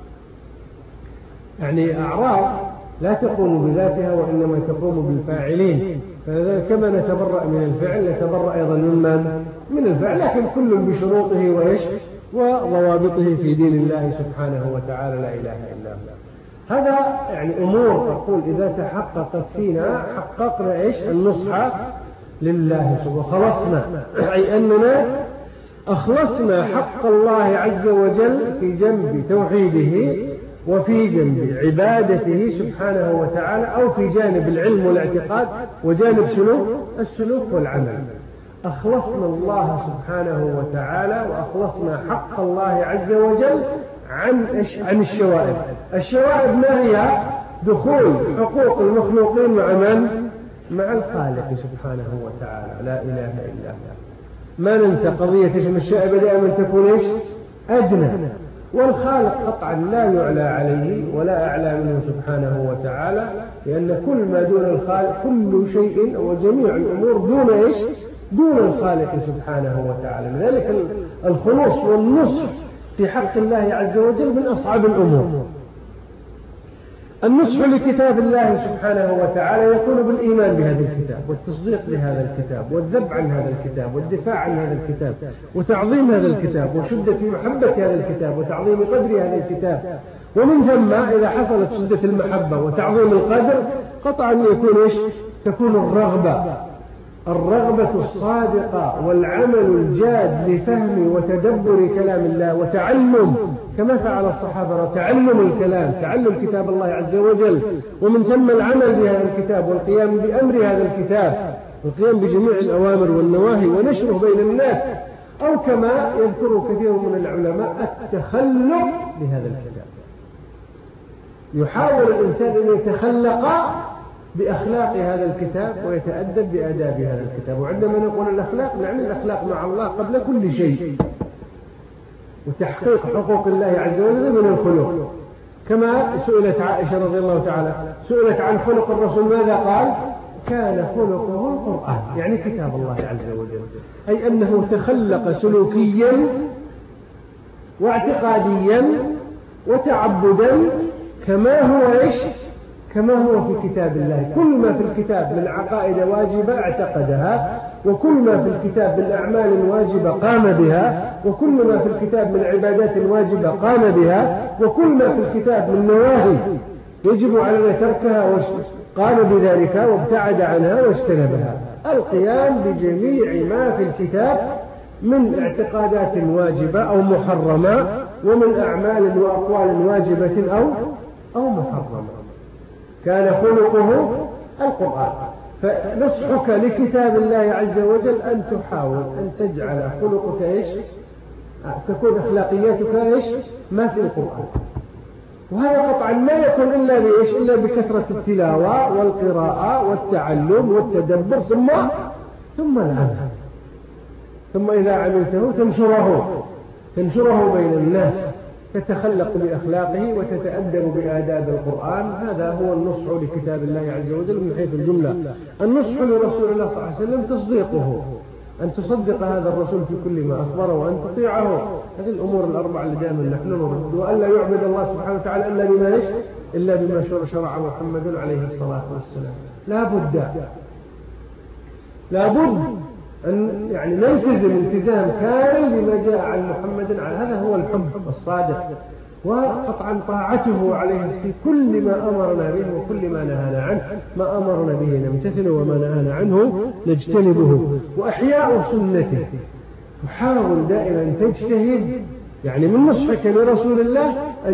يعني أعراض لا تقوم بذاتها وإنما تقوم بالفاعلين. كما نتبرأ من الفعل نتبرأ أيضا من الفعل، لكن كل بشروطه وإيش؟ وضوابطه في دين الله سبحانه وتعالى لا إله إلا هو. هذا يعني أمور أقول إذا تحققت فينا حققنا إيش؟ النصح لله سبحانه وخلصنا، أي أننا أخلصنا حق الله عز وجل في جنب توحيده وفي جنب عبادته سبحانه وتعالى، أو في جانب العلم والاعتقاد وجانب السلوك والعمل. أخلصنا الله سبحانه وتعالى وأخلصنا حق الله عز وجل عن الشوائب. الشوائب ما هي؟ دخول حقوق المخلوقين مع الخالق سبحانه وتعالى لا إله إلا هو. ما ننسى قضية الشائبة دائما تكون إيش؟ أدنى، والخالق قطعا لا يعلى عليه ولا أعلى منه سبحانه وتعالى، لأن كل ما دون الخالق كل شيء وجميع الأمور دون إيش؟ دون الخالق سبحانه وتعالى. لذلك الخلوص والنصح في حق الله عز وجل من أصعب الأمور. النصح لكتاب الله سبحانه وتعالى يكون بالإيمان بهذا الكتاب والتصديق بهذا الكتاب والذب عن هذا الكتاب والدفاع عن هذا الكتاب وتعظيم هذا الكتاب وشدة محبة هذا الكتاب وتعظيم قدر هذا الكتاب. ومن ثم إذا حصلت شدة المحبة وتعظيم القدر قطعا يكون إيش؟ تكون الرغبة الصادقة والعمل الجاد لفهم وتدبر كلام الله وتعلم كما فعل الصحابة، تعلم الكلام، تعلم كتاب الله عز وجل، ومن ثم العمل بهذا الكتاب والقيام بأمر هذا الكتاب، القيام بجميع الأوامر والنواهي ونشره بين الناس، أو كما يذكر كثير من العلماء التخلق بهذا الكتاب. يحاول الإنسان أن يتخلق بأخلاق هذا الكتاب ويتأدب بآداب هذا الكتاب. وعندما نقول الأخلاق نعني الأخلاق مع الله قبل كل شيء، وتحقيق حقوق الله عز وجل من الخلق. كما سئلت عائشة رضي الله تعالى سئلت عن خلق الرسول ماذا قال؟ كان خلقه القرآن، يعني كتاب الله عز وجل، أي أنه تخلق سلوكيا واعتقاديا وتعبدا كما هو إيش؟ كما هو في كتاب الله. كل ما في الكتاب من عقائد واجبة اعتقدها، وكل ما في الكتاب من أعمال واجبة قام بها، وكل ما في الكتاب من عبادات واجبة قام بها، وكل ما في الكتاب من نواهي يجب علينا تركها قام بذلك وابتعد عنها واجتنبها. القيام بجميع ما في الكتاب من اعتقادات واجبة أو محرمة، ومن أعمال وأقوال واجبة أو محرمة. كان خلقه القرآن. فنصحك لكتاب الله عز وجل أن تحاول أن تجعل خلقك إيش؟ تكون أخلاقياتك إيش؟ ما في القرآن. وهذا قطعا ما يكون إلا بإيش؟ إلا بكثرة التلاوة والقراءة والتعلم والتدبر ثم العمل. ثم إذا عملته تنشره بين الناس، تتخلق بأخلاقه وتتأدب بآداب القرآن. هذا هو النصح لكتاب الله عز وجل من حيث الجملة. النصح لرسول الله صلى الله عليه وسلم تصديقه، أن تصدق هذا الرسول في كل ما أخبره، وأن تطيعه هذه الأمور الأربعة اللي دائما نحن نرد، وألا يعبد الله سبحانه وتعالى إلا بما شرع محمد عليه الصلاة والسلام. لا بد أن يعني نلتزم التزام كامل بما جاء عن محمد. هذا هو الحب الصادق، وقطعا طاعته عليه في كل ما أمرنا به وكل ما نهانا عنه. ما أمرنا به نمتثل وما نهانا عنه نجتنبه. وأحياء سنته، تحاول دائما تجتهد يعني من نصحك لرسول الله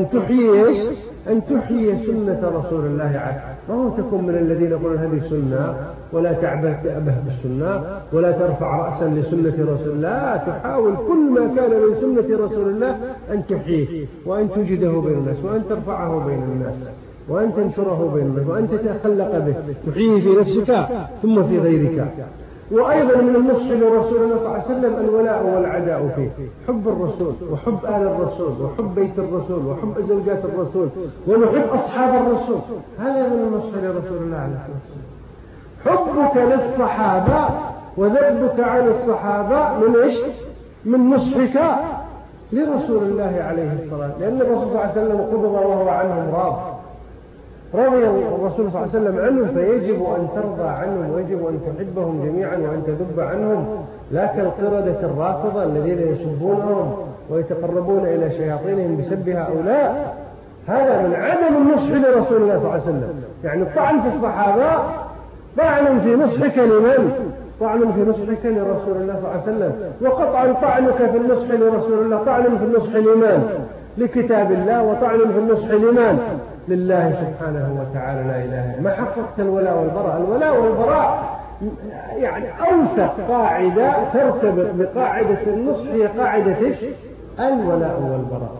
أن تحيي سنة رسول الله عنه. ما هو تكون من الذين يقولون هذه سنة ولا تعبه بالسنة ولا ترفع رأسا لسنة رسول الله. تحاول كل ما كان من سنة رسول الله أن تحييه وأن تجده بين الناس وأن ترفعه بين الناس وأن تنشره بين الناس وأن تتخلق به، تحييه في نفسك ثم في غيرك. وأيضا من النصح لرسول الله صلى الله عليه وسلم الولاء والعداء فيه، حب الرسول وحب آل الرسول وحب بيت الرسول وحب زوجات الرسول ونحب أصحاب الرسول. هذا من النصح لرسول الله عليه الصلاة والسلام. حبك للصحابة وذبك عن الصحابة من نصحك لرسول الله عليه الصلاة والسلام، لأن الرسول صلى الله عليه وسلم قبض وهو عنهم راض. رضي الرسول صلى الله عليه وسلم عنهم، فيجب أن ترضى عنهم ويجب أن تحبهم جميعا وأن تذب عنهم، لا كالقردة الرافضة الذين يسبونهم ويتقربون إلى شياطينهم بسب هؤلاء. هذا من عدم النصح لرسول الله صلى الله عليه وسلم. يعني الطعن في الصحابة طعن في نصحك لمن؟ طعن في نصحك لرسول الله صلى الله عليه وسلم. وقطعا طعنك في النصح لرسول الله طعن في النصح لمن؟ لكتاب الله، وطعن في النصح لمن؟ لله سبحانه وتعالى. لا إله إلا ما حققت الولاء والبراء. الولاء والبراء يعني أوثق قاعدة ترتبط بقاعدة النصح هي قاعدة الولاء والبراء.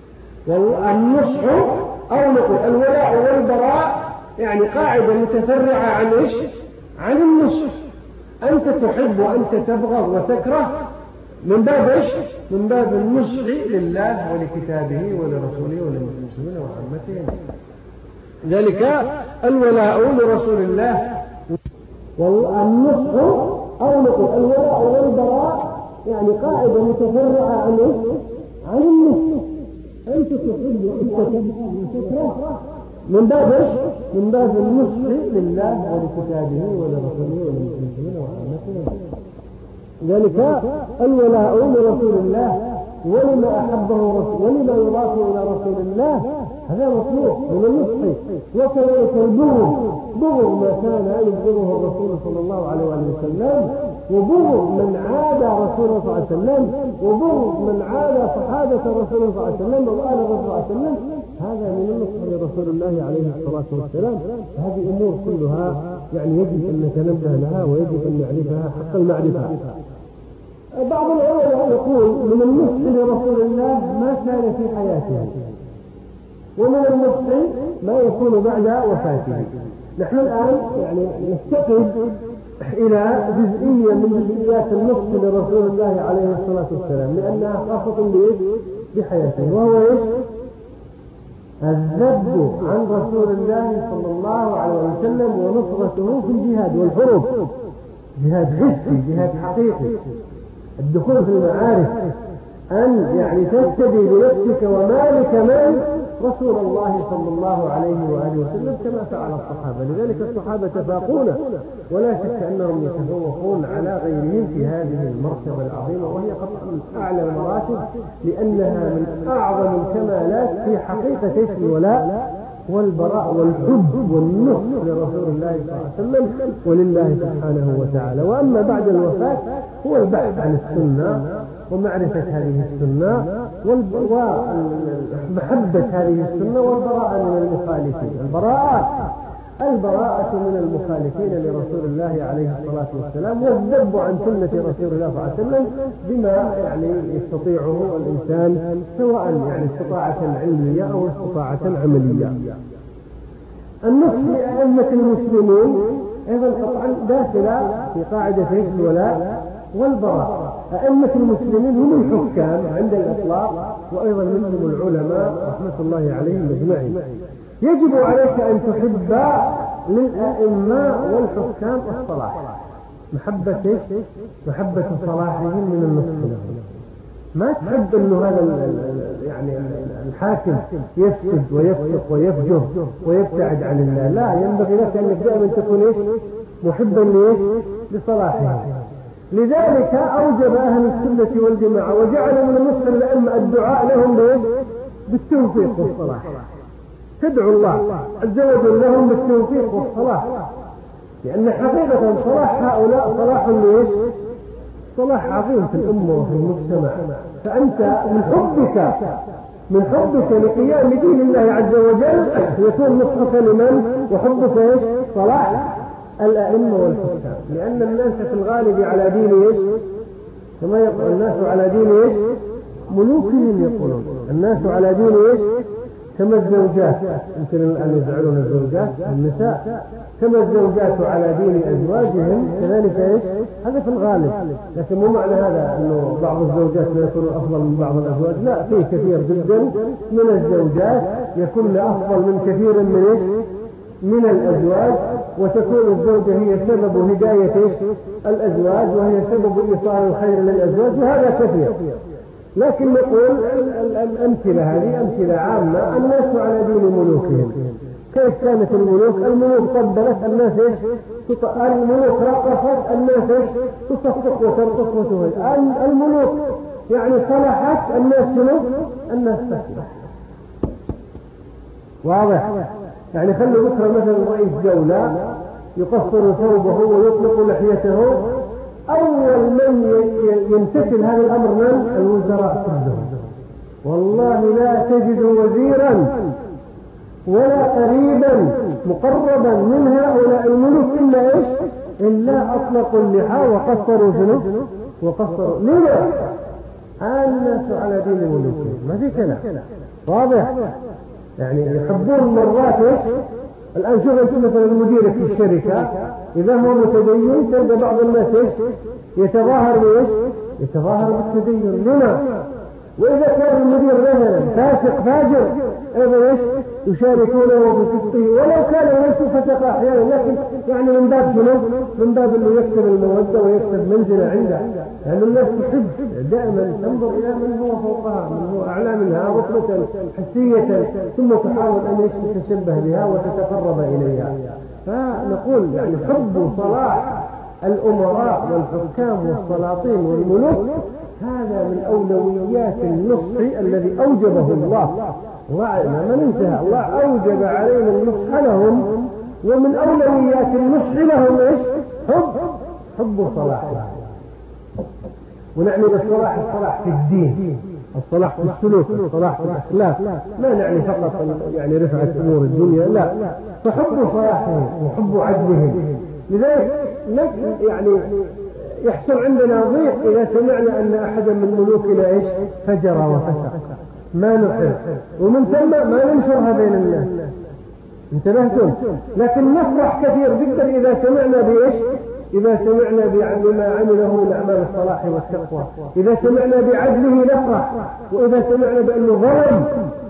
والنصح أو نقول الولاء والبراء يعني قاعدة متفرعة عن النصح. أنت تحب وأنت تبغض وتكره من باب من باب النصح لله ولكتابه ولرسوله وللمسلمين وعامتهم. ذلك الولاء لرسول الله. والنصح أو نقول الولاء والبراء يعني قاعدة متفرعة عن النصح. أنت تحب وتكره من باب النصح لله ولكتابه ولرسوله وللمسلمين وعامتهم. ذلك الولاء لرسول الله ولما أحبه رسول ولما يضاف إلى رسول الله هذا مطلوب من النصح. وكذلك بغض ما كان يبغضه الرسول صلى الله عليه وسلم، وبغض من عادى رسول الله صلى الله عليه وسلم، وبغض من عادى صحابة رسول الله صلى الله عليه وسلم وآل الرسول صلى الله عليه وسلم. هذا من النصح لرسول الله عليه الصلاة والسلام. هذه أمور كلها يعني يجب أن نتنبه لها ويجب أن نعرفها حق المعرفة. بعض العلماء يقول من النصح لرسول الله ما كان في حياته، ومن النصح ما يكون بعد وفاته. نحن الآن يعني نفتقد إلى جزئية من جزئيات النصح لرسول الله عليه الصلاة والسلام لأنها خاصة بحياته، وهو الذب عن رسول الله صلى الله عليه وسلم ونصرته في الجهاد والحروب، جهاد حسي جهاد حقيقي، الدخول في المعارك، أن يعني تستدي بنفسك ومالك من رسول الله صلى الله عليه وآله وسلم كما فعل الصحابة. لذلك الصحابة تفاقون ولا شك أنهم يتفوقون على غيرهم في هذه المرتبة العظيمة، وهي قطعا من أعلى المراتب لأنها من أعظم الكمالات في حقيقة الولاء والبراء والحب والنصح لرسول الله صلى الله عليه وسلم ولله سبحانه وتعالى. وأما بعد الوفاة هو البحث عن السنة ومعرفة هذه السنة ومحبة هذه السنة والبراءة من المخالفين. البراءة من المخالفين لرسول الله عليه الصلاة والسلام، والذب عن سنة رسول الله صلى الله عليه وسلم بما يعني يستطيعه الإنسان سواء يعني استطاعة علمية أو استطاعة عملية. النصح لأئمة المسلمين أيضا قطعا داخلة في قاعدة الولاء والبراء. أئمة المسلمين هم الحكام عند الإطلاق، وأيضا منهم العلماء رحمة الله عليهم أجمعين. يجب عليك أن تحب للأئمة والحكام الصلاح، محبة صلاحهم من النصح لهم. ما تحب أنه هذا يعني الحاكم يفسد ويفسق ويفجر ويبتعد عن الله، لا، ينبغي لك أنك دائما تكون محبا لصلاحه. لذلك أوجب أهل السنة والجماعة وجعلوا من نصف الأئمة الدعاء لهم بالتوفيق والصلاح، تدعو الله عز وجل لهم بالتوفيق والصلاح، لأن حقيقة صلاح هؤلاء صلاح عظيم في الأمة وفي المجتمع. فأنت من حبك لقيام دين الله عز وجل يكون نصحك لمن؟ وحبك صلاح الأئمة والحكام، لأن الناس في الغالب على دين كما يقول الناس على دين ملوكهم، يقولون الناس على دين كما الزوجات، يمكن أن يزعلون الزوجات النساء، كما الزوجات على دين أزواجهم كذلك هذا في الغالب. لكن مو معنى هذا أنه بعض الزوجات لا يكون أفضل من بعض الأزواج، لا، فيه كثير جدا من الزوجات يكون أفضل من كثير من الأزواج، وتكون الزوجة هي سبب هداية الأزواج وهي سبب إيصال الخير للأزواج، وهذا كثير. لكن نقول الأمثلة هذه أمثلة عامة، الناس على دين ملوكهم. كيف كانت الملوك قبلت الناس الملوك رقصت الناس تصفق وترقص وتهل، الملوك يعني صلحت الناس تسلح. واضح؟ يعني خلوا ذكر مثلا رئيس دولة يقصر ثوبه ويطلق لحيته، أول من يمتثل هذا الأمر من؟ الوزراء كلهم. والله لا تجد وزيرا ولا قريبا مقربا من هؤلاء الملوك إلا أطلقوا اللحى وقصروا وقصروا. لما؟ الناس على دين ملوكهم، ما في كلام. واضح؟ يعني يحبون مرات الآن شوف أنت مثلا المدير في الشركة إذا هو متدين تلقى بعض الناس يتظاهر بالتدين. لما؟ وإذا كان المدير مثلا فاسق فاجر أيضا يشاركونه بفسقه، ولو كان ليس فسق أحيانا، لكن يعني من باب أنه يكسب المودة ويكسب منزلة عنده، لأن الناس تحب دائما تنظر إلى من هو فوقها، من هو أعلى منها رتبة حسية، ثم تحاول أن تتشبه بها وتتقرب إليها. فنقول يعني حب صلاح الأمراء والحكام والسلاطين والملوك هذا من أولويات النصح الذي أوجبه الله. ما ننساها، الله أوجب علينا النصح لهم، ومن أولويات النصح لهم حب صلاح. ونعني الصلاح في الدين، الصلاح في السلوك، الصلاح في الأخلاق، لا نعني فقط يعني رفعة أمور الدنيا، لا، فحب صلاحهم وحب عدلهم. لذلك يعني يحصل عندنا ضيق إذا سمعنا أن أحدا من ملوكنا فجر وفسق، ما نحب، ومن ثم ما ننشرها بين الناس. انتبهتم؟ لكن نفرح كثير جدا إذا سمعنا بما عمله من أعمال الصلاح والتقوى، إذا سمعنا بعدله نفرح، وإذا سمعنا بأنه ظلم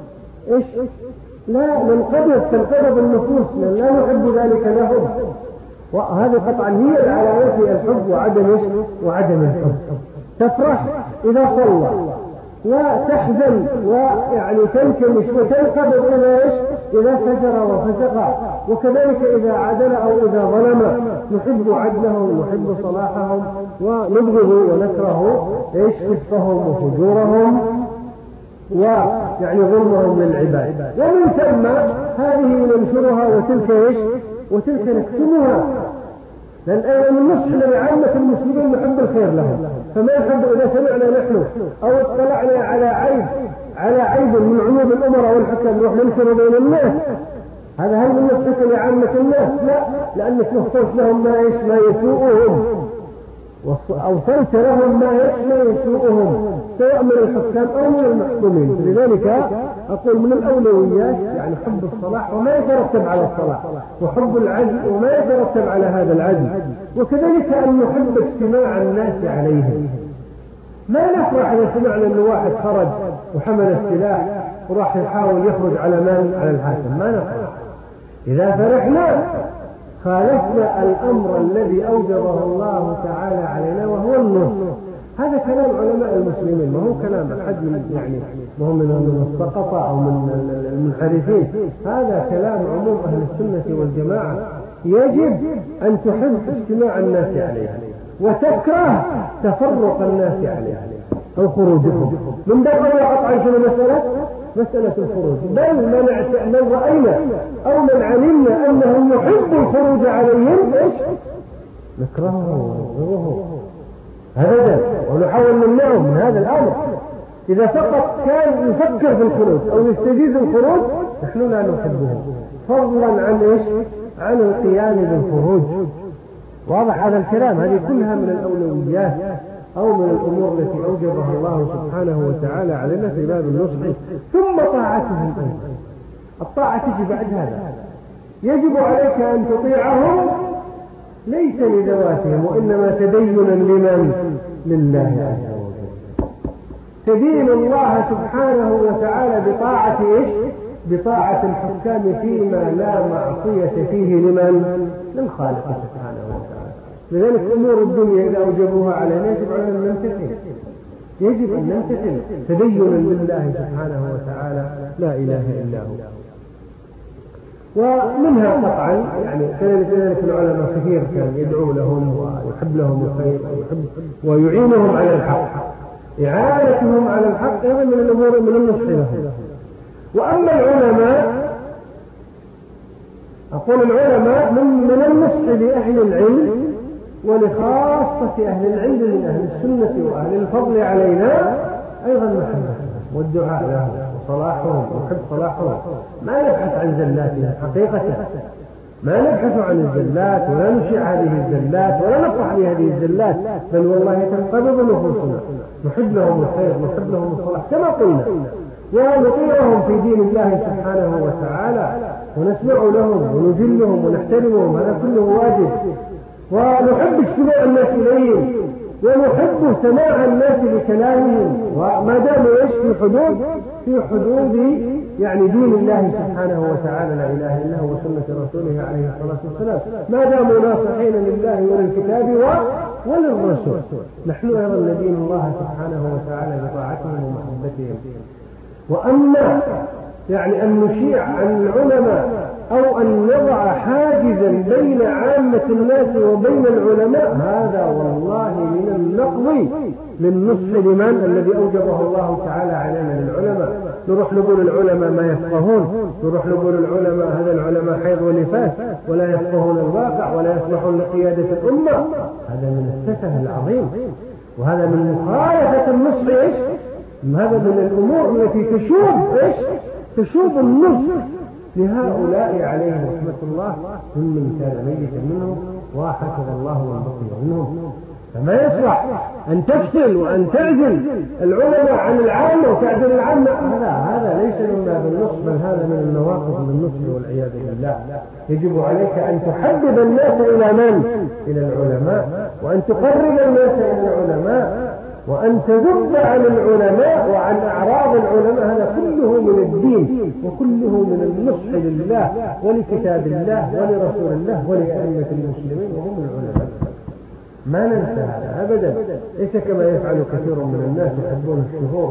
لا تنقبض النفوس، لا نحب ذلك لهم. وهذه قطعا هي العلامات الحب وعدم الحب. تفرح إذا صلى، وتحزن ويعني تنكمش وتنقبض إذا فجر وفسق، وكذلك إذا عدل أو إذا ظلم نحب عدلهم ونحب صلاحهم، ونبغض ونكره فسقهم وفجورهم ويعني ظلمهم للعباد. ومن ثم هذه ننشرها وتلك نكتمها، لأن أيضا النصح لعامة المسلمين نحب الخير لهم، فما يحب إذا سمعنا نحن أو اطلعنا على عيب من عيوب الأمراء والحكام نروح ننشر بين الناس. هل من نصحك لعامة الناس؟ لا، لأنك وصلت لهم ما يسوءهم، أوصلت لهم ما يسوءهم سواء من الحكام أو من المحكومين. لذلك أقول من الأولويات يعني حب الصلاح وما يترتب على الصلاح، وحب العدل وما يترتب على هذا العدل، وكذلك أن نحب اجتماع الناس عليه. ما نفرح إذا سمعنا أن واحد خرج وحمل السلاح وراح يحاول يخرج على الحاكم، ما نفرح. إذا فرحنا خالفنا الأمر الذي أوجبه الله تعالى علينا وهو النصح. هذا كلام علماء المسلمين، ما هو كلام أحد من ما هو من السقطة أو من المنحرفين، هذا كلام عموم أهل السنة والجماعة. يجب أن تحب اجتماع الناس عليه وتكره تفرق الناس عليه أو خروجهم. من باب قطعا شنو مسألة الخروج، بل من رأينا أو من علمنا أنه يحب الخروج عليهم إيش نكرهه ونبغضه أبدا، ونحاول نمنعه من هذا الأمر. إذا فقط كان يفكر في الخروج أو يستجيز الخروج نحن لا نحبه، فضلا عن إيش عن القيام بالخروج. واضح هذا الكلام؟ هذه كلها من الأولويات أو من الأمور التي أوجبها الله سبحانه وتعالى علينا في باب النصح. ثم طاعتهم أيضا، الطاعة تجي بعد هذا. يجب عليك أن تطيعهم ليس لذواتهم وإنما تدينا لمن؟ لله عز وجل. تدين الله سبحانه وتعالى بطاعة إيش؟ بطاعة الحكام فيما لا معصية فيه لمن؟ للخالق سبحانه وتعالى. لذلك أمور الدنيا إذا أوجبوها علينا يجب علينا أن نمتثل، يجب أن نمتثل تدينا لله سبحانه وتعالى لا إله إلا هو. ومنها قطعا كذلك العلماء كثير كان يدعو لهم ويحب لهم الخير ويعينهم على الحق. إعانتهم على الحق أيضا من الأمور من النصح لهم. وأما العلماء، أقول العلماء من النصح لأهل العلم ولخاصة أهل العلم من أهل السنة وأهل الفضل علينا أيضا محبتهم والدعاء لهم وصلاحهم ونحب صلاحهم. ما نبحث عن زلاتهم حقيقة، ما نبحث عن الزلات ولا نشيع هذه الزلات ولا نفرح بهذه الزلات، بل والله تنقبض نفوسنا، نحب لهم الخير نحب لهم الصلاح كما قلنا، ونطيعهم في دين الله سبحانه وتعالى ونسمع لهم ونجلهم ونحترمهم، هذا كله واجب. ونحب اجتماع الناس إليهم ونحب سماع الناس لكلامهم، وما داموا ايش في حدود دين الله سبحانه وتعالى لا اله الا هو وسنة رسوله عليه الصلاة والسلام، ما داموا ناصحين لله وللكتاب وللرسول. نحن ايضا ندين الله سبحانه وتعالى بطاعتهم ومحبتهم. واما أن نشيع عن العلماء أو أن نضع حاجزا بين عامة الناس وبين العلماء، هذا والله من النقض للنصح لمن الذي أوجبه الله تعالى علينا للعلماء. نروح نقول العلماء ما يفقهون، نروح نقول العلماء هذا العلماء حيض ونفاس ولا يفقهون الواقع ولا يصلحون لقيادة الأمة. هذا من السفه العظيم، وهذا من مخالفة النصح. هذا من الأمور التي تشوب النصح لهؤلاء عليهم رحمة الله، من كان ميتا منهم وحفظ الله من بقي منهم. فما يصلح أن تفصل وأن تعزل العلماء عن العامة وتعزل العامة، هذا ليس من باب النصح، بل هذا من النواقض للنصح والعياذ بالله. يجب عليك أن تحبب الناس إلى من؟ إلى العلماء، وأن تقرب الناس إلى العلماء، وأن تذب عن العلماء وعن أعراض العلماء. هذا كله من الدين وكله من النصح لله ولكتاب الله ولرسول الله ولأئمة المسلمين وهم العلماء. ما ننسى هذا أبدا. ليس كما يفعل كثير من الناس يحبون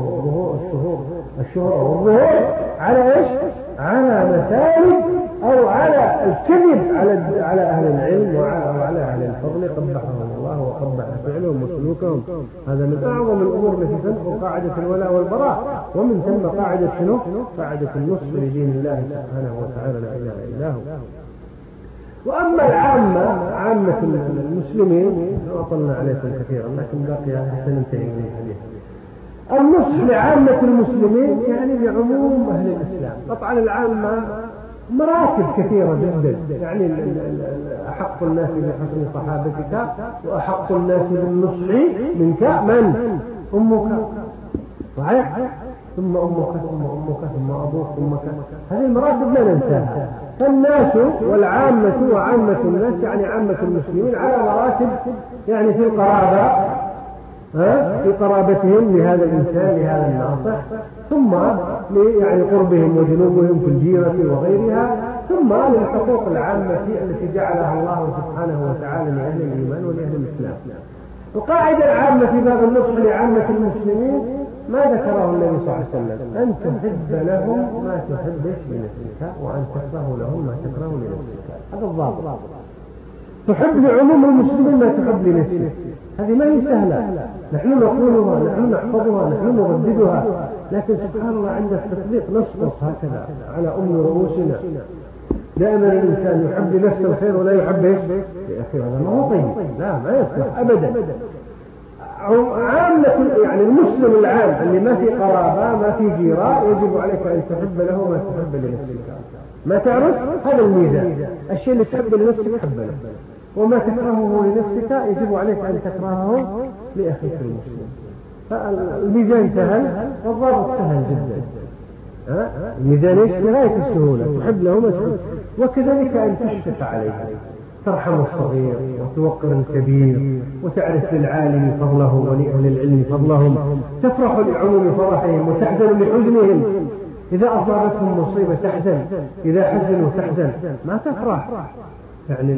الشهرة والظهور على إيش؟ على مسالك أو على الكذب على أهل العلم وعلى أهل الفضل، قبحهم الله وقبح فعلهم وسلوكهم. هذا من أعظم الأمور التي تنقض قاعدة الولاء والبراء، ومن ثم قاعدة شنو؟ قاعدة النصح لدين الله سبحانه وتعالى لا إله إلا هو. وأما عامة المسلمين وطلنا عليكم كثيرا، لكن باقي سننتهي من الحديث. النصح لعامة المسلمين لعموم أهل الإسلام. طبعا العامة مراتب كثيرة جدا، أحق الناس بحسن صحابتك وأحق الناس بالنصح منك من؟ أمك، صحيح؟ ثم أمك ثم أمك ثم أبوك ثم هذه المراتب لا ننساها. فالناس والعامة وعامة الناس عامة المسلمين على مراتب في القرابة، في قرابتهم لهذا الإنسان لهذا الناصح، ثم قربهم وجنوبهم في الجيرة وغيرها، ثم للحقوق العامة التي جعلها الله سبحانه وتعالى لأهل الإيمان ولأهل الإسلام. القاعدة العامة في باب النصح لعامة المسلمين ما ذكره النبي صلى الله عليه وسلم: أن تحب لهم ما تحب لنفسك، وأن تكره لهم ما تكره لنفسك. هذا الضابط. تحب لعموم المسلمين ما تحب لنفسك، هذه ما هي سهلة. نحن نقولها، نحن نحفظها، نحن نرددها، لكن سبحان الله عند التطبيق نسقط هكذا على رؤوسنا. دائما الإنسان يحب لنفسه الخير ولا يحب لأخيه، هذا ما هو طيب، لا ما يصلح أبدا. عامة يعني المسلم العام اللي ما في قرابة ما في جيران يجب عليك أن تحب له ما تحب لنفسك. ما تعرف هذا الميزان، الشيء اللي تحب لنفسك حب له، وما تكرهه لنفسك يجب عليك أن تكرهه لأخيك المسلم. فالميزان سهل والضابط سهل جدا. الميزان ايش؟ لغاية السهولة، تحب له ما تحب. وكذلك أن تشفق عليه، ترحم الصغير وتوقر الكبير، وتعرف للعالم فضله ولأهل العلم فضلهم، تفرح لعموم فرحهم وتحزن لحزنهم. إذا أصابتهم مصيبة تحزن، إذا حزنوا تحزن، ما تفرح. يعني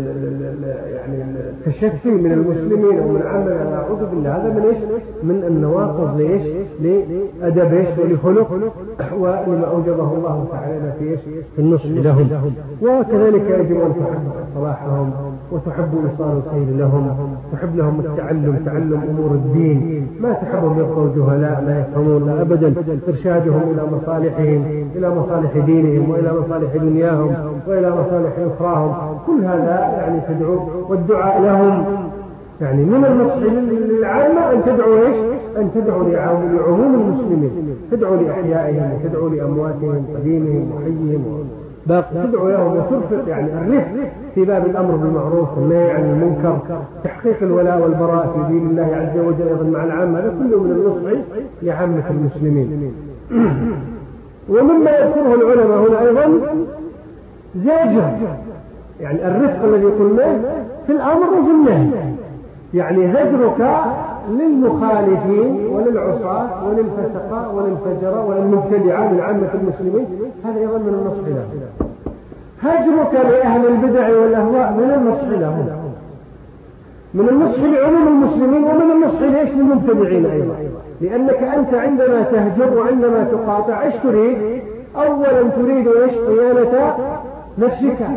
التشفي من المسلمين ومن عمل أعوذ بالله، هذا من إيش؟ من النواقض لإيش؟ لأدب إيش؟ ولخلق ولما أوجبه الله تعالى في إيش؟ في النصح لهم. وكذلك يجب أن تحب صلاحهم وتحب إيصال الخير لهم، تحب لهم تعلم أمور الدين، ما تحبهم يبقوا جهلاء لا يفهمون أبدا، إرشادهم إلى مصالحهم، إلى مصالح دينهم وإلى مصالح دنياهم وإلى مصالح أخراهم. كل هذا يعني تدعو، والدعاء لهم يعني من النصح للعامة أن تدعو إيش؟ أن تدعو لعموم المسلمين، تدعو لأحيائهم وتدعو لأمواتهم قديمهم وحيهم، تدعو لهم وترفق يعني الرفق في باب الأمر بالمعروف والنهي عن المنكر، تحقيق الولاء والبراء في دين الله عز وجل أيضا مع العامة. هذا كله من النصح لعامة المسلمين. ومما يذكره العلماء هنا أيضا زاجر، يعني الرفق الذي قلناه في الأمر وفي النهي، يعني زجرك للمخالفين وللعصاة وللفسقاء وللفجراء وللمبتدعة من عامة المسلمين، هذا أيضا من النصح لهم. هجرك لأهل البدع والأهواء من النصح لهم، من النصح لعموم المسلمين، ومن النصح ليش؟ للمبتدعين أيضا. لأنك أنت عندما تهجر وعندما تقاطع ايش تريد؟ أولا تريد ايش؟ صيانة نفسك،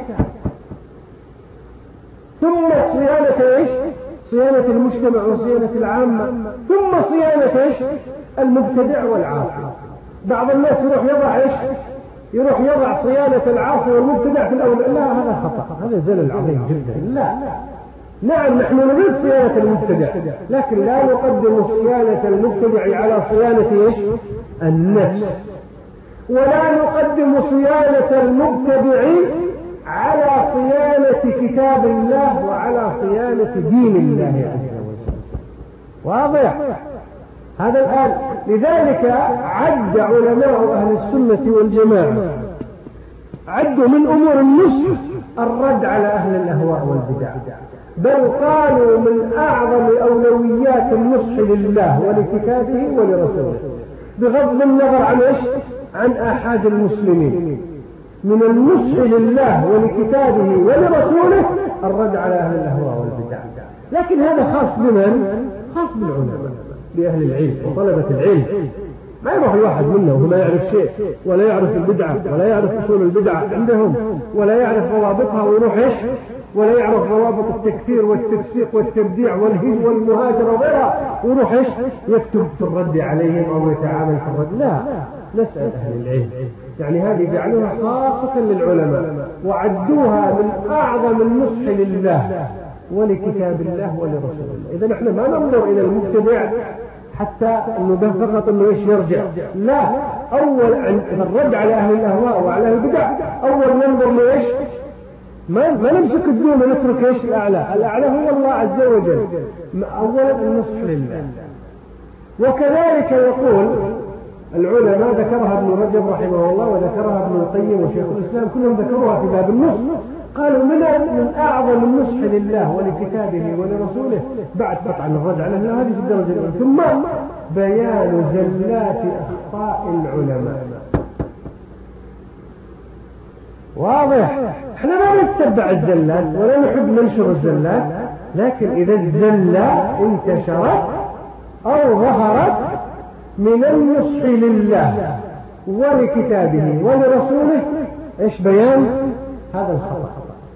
ثم صيانة ايش؟ صيانة المجتمع وصيانة العامة، ثم صيانة ايش؟ المبتدع والعاصي. بعض الناس يروح يضع ايش؟ يروح يضع صيانة العاصي والمبتدع في الأول. لا، هذا خطأ، هذا زلل عظيم جدا. لا، نعم نحن نريد صيانة المبتدع، لكن لا نقدم صيانة المبتدع على صيانة ايش؟ النفس، ولا نقدم صيانة المبتدع على صيانة كتاب الله وعلى صيانة دين الله عز وجل. واضح هذا الآن؟ لذلك عد علماء أهل السنة والجماعة، عدوا من أمور النصح الرد على أهل الأهواء والبدع، بل قالوا من أعظم أولويات النصح لله ولكتابه ولرسوله، بغض النظر عن ايش؟ عن آحاد المسلمين. من النصح لله ولكتابه ولرسوله الرد على أهل الأهواء والبدع. لكن هذا خاص بمن؟ خاص بالعلماء، بأهل العلم وطلبة العلم. ما يروح الواحد منا وهو ما يعرف شيء، ولا يعرف البدعة، ولا يعرف أصول البدعة عندهم، ولا يعرف ضوابطها، ويروح ايش؟ ولا يعرف ضوابط التكفير والتفسيق والتبديع والهجر والمهاجرة وغيرها، ويروح ايش؟ يكتب في الرد عليهم أو يتعامل في الرد. لا، نسأل أهل العلم، يعني هذه جعلوها خاصة للعلماء، وعدوها من أعظم النصح لله ولكتاب الله ولرسوله. إذا نحن ما ننظر إلى المبتدع حتى أنه ده فقط أنه إيش يرجع، لا، أول الرد على أهل الأهواء وعلى أهل البدع أول ننظر لإيش؟ ما نمسك الدون ونترك إيش؟ الأعلى هو الله عز وجل. أولا النصح لله. وكذلك يقول العلماء، ذكرها ابن رجب رحمه الله وذكرها ابن القيم وشيخ الإسلام، كلهم ذكروها في باب النصح، قالوا من أعظم النصح لله ولكتابه ولرسوله بعد قطعا الرد على هذه الدرجة الأولى، ثم بيان زلات أخطاء العلماء. واضح؟ احنا ما نتبع الزلات ولا نحب ننشر الزلات، لكن إذا الزلة انتشرت أو ظهرت من النصح لله ولكتابه ولرسوله إيش بيان هذا الخطأ،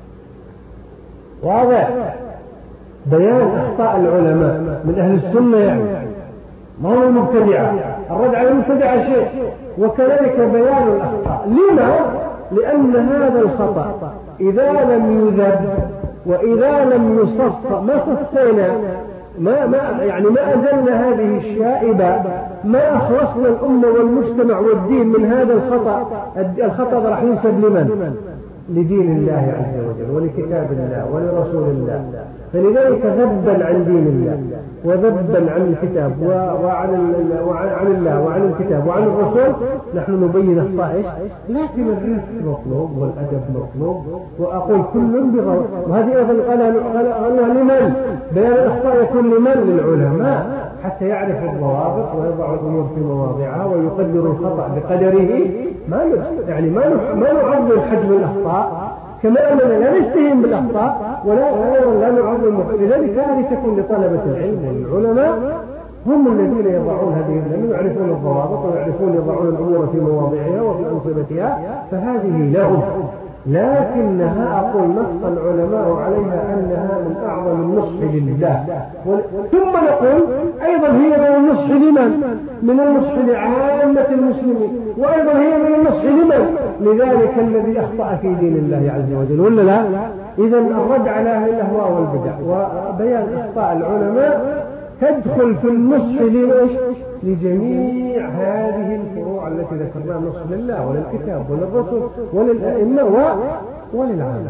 واضح؟ بيان أخطاء العلماء من أهل السنة يعني، ما هو المبتدعة، الرد على المبتدعة شيء، وكذلك بيان الأخطاء. لما؟ لأن هذا الخطأ إذا لم يذب وإذا لم يصف ما صفينا ما أزلنا هذه الشائبة، ما أخلصنا الأمة والمجتمع والدين من هذا الخطأ. الخطأ راح ينسب لمن؟ لدين الله عز وجل ولكتاب الله ولرسول الله. فلذلك ذبا عن دين الله وذبا عن الكتاب وعن الله وعن الكتاب وعن الرسول نحن نبين أخطائه، لكن الرفق مطلوب والأدب مطلوب. وأقول كل بغير، وهذه أيضا قالها لمن؟ بيان الأخطاء يكون لمن؟ للعلماء، حتى يعرف الضوابط ويضع الأمور في مواضعها ويقدر الخطأ بقدره. ما نعظم حجم الأخطاء، كما أننا لا نستهين بالأخطاء ولا نعظم. لذلك هذه تكون لطلبة العلم والعلماء، هم الذين يضعون هذه الأمور، يعرفون الضوابط ويعرفون يضعون الأمور في مواضعها وفي أنصبتها، فهذه لهم. لكنها أقول نص العلماء عليها أنها من أعظم النصح لله. ثم نقول أيضا هي من النصح لمن؟ من النصح لعامة المسلمين، وأيضا هي من النصح لمن؟ لذلك الذي أخطأ في دين الله عز وجل، ولا لا؟ إذا الرد على أهل الأهواء والبدع وبيان أخطاء العلماء تدخل في النصح لجميع هذه الفروع التي ذكرناها، النصح لله وللكتاب وللرسل وللأئمة وللعالم.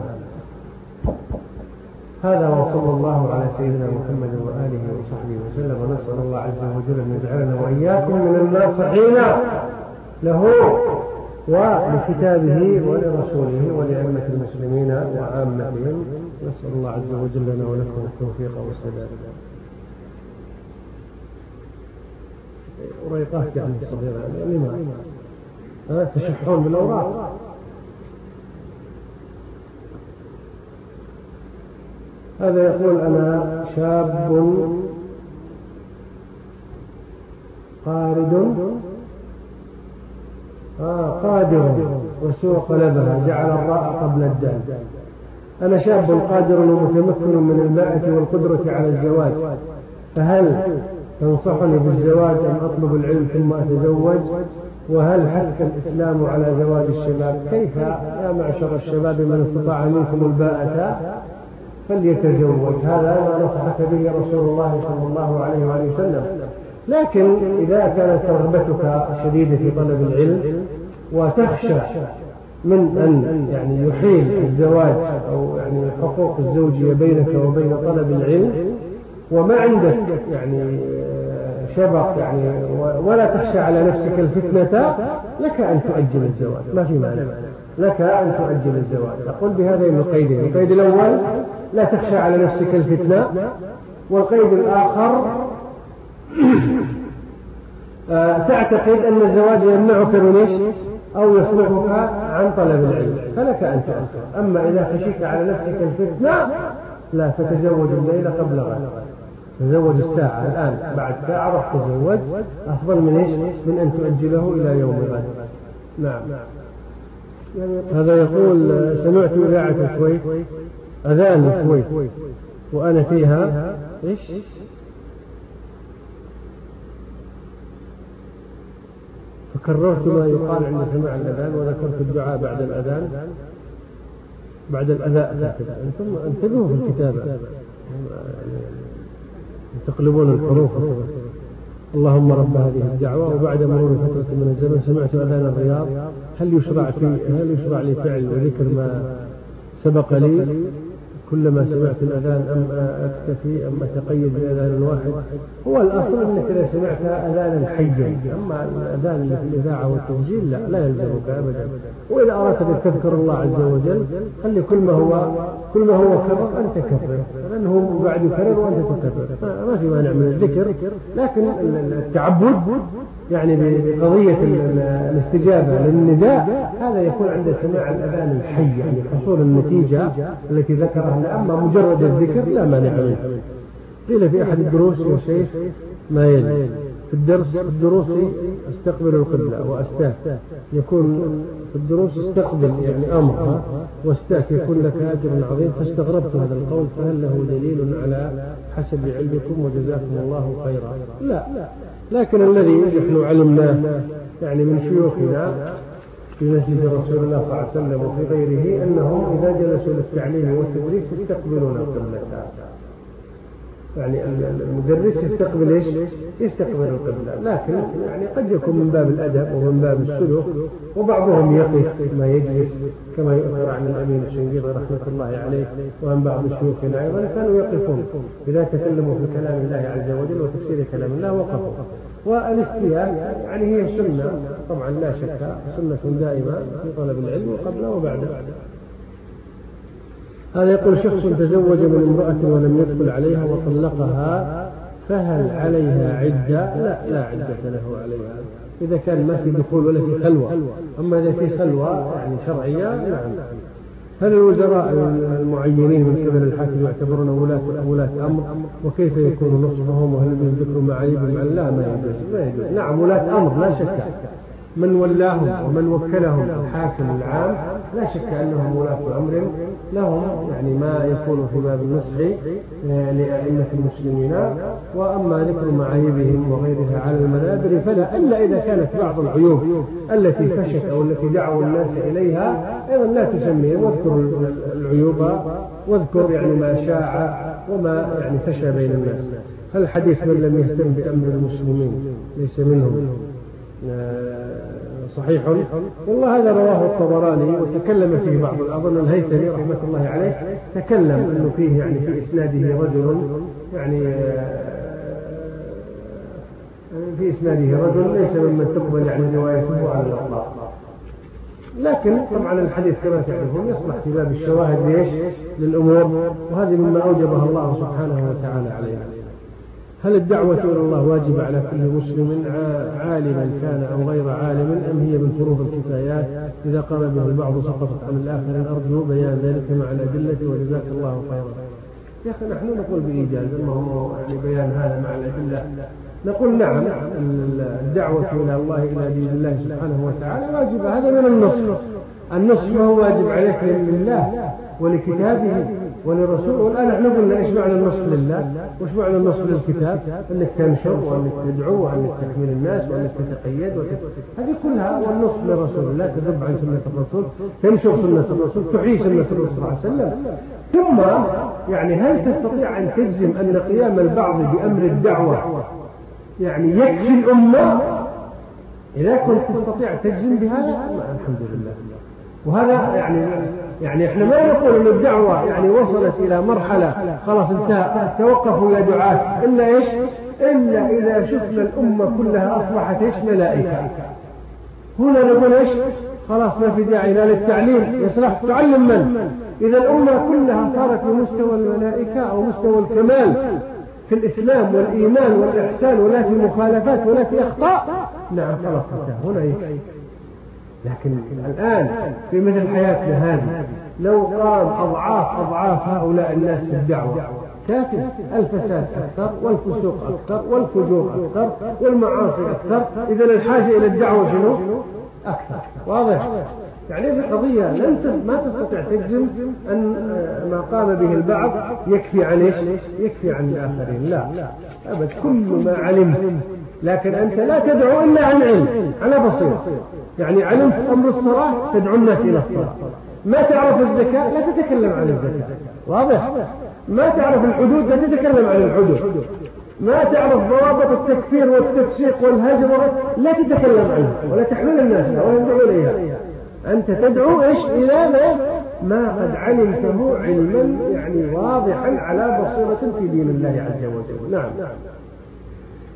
هذا وصلى الله على سيدنا محمد وآله وصحبه وسلم، ونسأل الله عز وجل أن يجعلنا وإياكم من الناصحين له ولكتابه ولرسوله ولأئمة المسلمين وعامتهم. نسأل الله عز وجل لنا ولكم التوفيق والسداد. وريقات يعني صغيرة لما تشحون بالأوراق. هذا يقول أنا شاب قادر وسوق لبها جعل الراء قبل الدال. أنا شاب قادر ومتمكن من الباءة والقدرة على الزواج، فهل تنصحني بالزواج أم أطلب العلم ثم أتزوج؟ وهل حث الإسلام على زواج الشباب؟ كيف يا معشر الشباب من استطاع منكم الباءة فليتزوج، هذا ما نصحك به رسول الله صلى الله عليه وآله وسلم. لكن إذا كانت رغبتك شديدة في طلب العلم وتخشى من أن يعني يحيل الزواج أو يعني حقوق الزوجية بينك وبين طلب العلم، وما عندك يعني شبق يعني ولا تخشى على نفسك الفتنة، لك أن تؤجل الزواج، ما في مانع، لك أن تؤجل الزواج. أقول بهذين القيدين: القيد الأول لا تخشى على نفسك الفتنة، والقيد الآخر تعتقد أن الزواج يمنعك من أو يصرفك عن طلب العلم، فلك أن تأخر. أما إذا خشيت على نفسك الفتنة لا، فتزوج الليلة قبل غد، تزوج الساعة الآن، بعد ساعة راح تزوج، أفضل من أن تؤجله إلى يوم غد. نعم. هذا يقول: سمعت إذاعة الكويت أذان الكويت وأنا فيها فكررت ما يقال عند سماع الأذان، وذكرت الدعاء بعد الأذان بعد الأداء. ثم انتبهوا في الكتابة، تقلبون الحروف. اللهم رب هذه الدعوة. وبعد مرور فترة من الزمن سمعت أذان الرياض، هل يشرع لي فعل وذكر ما سبق لي كلما سمعت الأذان، أم أكتفي أم أتقيد بأذان واحد؟ هو الأصل أنك إذا سمعت أذانا حيا، أما الأذان اللي في الإذاعة والتسجيل لا يلزمك أبدا. وإذا أردت أن تذكر الله عز وجل خلي كل ما هو كرر أنت كرر، لأنه بعد يكرر وأنت تكرر، ما في مانع من الذكر. لكن التعبد يعني بقضية الاستجابة للنداء، هذا يكون عند سماع الأذان الحي، يعني حصول النتيجة التي ذكرها. أما مجرد الذكر لا مانع منه. قيل في أحد الدروس يا شيخ ما يلي: في الدروس استقبل القبلة وأستاك، يكون في الدروس استقبل يعني أمر واستاك يكون لك أجر عظيم. فاستغربت هذا القول، فهل له دليل على حسب علمكم وجزاكم الله خيرا؟ لا، لكن الذي نحن علمناه يعني من شيوخنا في مسجد رسول الله صلى الله عليه وسلم وفي غيره أنهم إذا جلسوا للتعليم والتدريس يستقبلون القبلة. يعني المدرس يستقبل ايش؟ يستقبل القبلة، لكن يعني قد يكون من باب الأدب ومن باب السلوك، وبعضهم يقف ما يجلس كما يؤثر عن الأمين الشنقيطي رحمة الله عليه وعن بعض شيوخنا أيضا كانوا يقفون إذا تكلموا في كلام الله عز وجل وتفسير كلام الله وقفوا. والاستياء يعني هي سنة طبعا لا شك، سنة دائمة في طلب العلم وقبله وبعده. هذا يقول: شخص تزوج من امرأة ولم يدخل عليها وطلقها، فهل عليها عدة؟ لا عدة له عليها إذا كان ما في دخول ولا في خلوة. أما إذا في خلوة يعني شرعية نعم. هل الوزراء المعينين من قبل الحاكم يعتبرون ولاة أمر؟ وكيف يكون نصفهم؟ وهل يذكروا معايبهم؟ لا ما يجوز. نعم ولاة أمر لا شك، من ولاهم ومن وكلهم الحاكم العام لا شك أنهم ولاة أمر لهم، يعني ما يكون في باب النصح لأئمة المسلمين. وأما ذكر معايبهم وغيرها على المنابر فلا، إلا إذا كانت بعض العيوب التي فشت أو التي دعوا الناس إليها أيضا لا تسمي، واذكر العيوب واذكر يعني ما شاع وما يعني فشى بين الناس. الحديث من لم يهتم بأمر المسلمين ليس منهم صحيح، والله هذا رواه الطبراني وتكلم فيه بعض، أظن الهيثمي رحمة الله عليه تكلم أنه فيه يعني في إسناده رجل يعني في إسناده رجل ليس ممن تقبل يعني روايته على الإطلاق. لكن طبعا الحديث كما تعرفون يصلح في باب الشواهد ليش للأمور، وهذه مما أوجبها الله سبحانه وتعالى عليها. هل الدعوة إلى الله واجبة على كل مسلم عالما كان أو غير عالم، أم هي من فروض الكفايات إذا قام به البعض سقطت عن الآخرين؟ أرجو بيان ذلك مع الأدلة وجزاك الله خيرا. يا أخي نحن نقول بإيجاز أنه يعني بيان هذا مع الأدلة. نقول نعم الدعوة إلى الله إلى دين الله سبحانه وتعالى واجبة، هذا من النصح ما هو واجب عليك لله ولكتابه ولرسوله. والآن احنا قلنا ايش معنى النصح لله وايش معنى النصح للكتاب، انك تنشر وانك تدعو وانك تحمل الناس وانك تتقيد هذه كلها. والنصح لرسول الله تذب عن سنة الرسول، تنشر سنة الرسول، تحيي سنة الرسول صلى الله عليه وسلم. ثم يعني هل تستطيع ان تجزم ان قيام البعض بأمر الدعوة يعني يكفي الأمة؟ إذا كنت تستطيع تجزم بهذا الحمد لله. وهذا يعني احنا ما نقول ان الدعوة يعني وصلت الى مرحلة خلاص انتهى توقفوا يا دعاة، الا ايش؟ الا اذا شفنا الامة كلها اصبحت ايش؟ ملائكة. هنا نقول ايش؟ خلاص ما في داعي لا للتعليم، يصلح تعلم من؟ اذا الامة كلها صارت بمستوى الملائكة او مستوى الكمال في الاسلام والايمان والاحسان، ولا في مخالفات ولا في اخطاء، نعم خلاص انتهى هنا يكفي. لكن الآن في مثل حياتنا هذه لو قام أضعاف هؤلاء الناس في الدعوة كافٍ، الفساد أكثر والفسوق أكثر والفجور أكثر والمعاصي أكثر، إذن الحاجة إلى الدعوة شنو؟ أكثر. واضح؟ يعني في قضية ما تستطيع تجزم أن ما قام به البعض يكفي عن إيش؟ يكفي عن الآخرين. لا أبد، كل ما علمت، لكن أنت لا تدعو إلا عن علم على بصيرة. يعني علمت أمر الصلاة تدعو الناس إلى الصلاة، ما تعرف الزكاة لا تتكلم عن الزكاة. واضح؟ ما تعرف الحدود لا تتكلم عن الحدود، ما تعرف ضوابط التكفير والتفسيق والهجر لا تتكلم عنه ولا تحمل الناس ولا تدعو إليها. أنت تدعو إيش؟ إلى ما قد علمته علما يعني واضحا على بصيرة في دين الله عز وجل. نعم.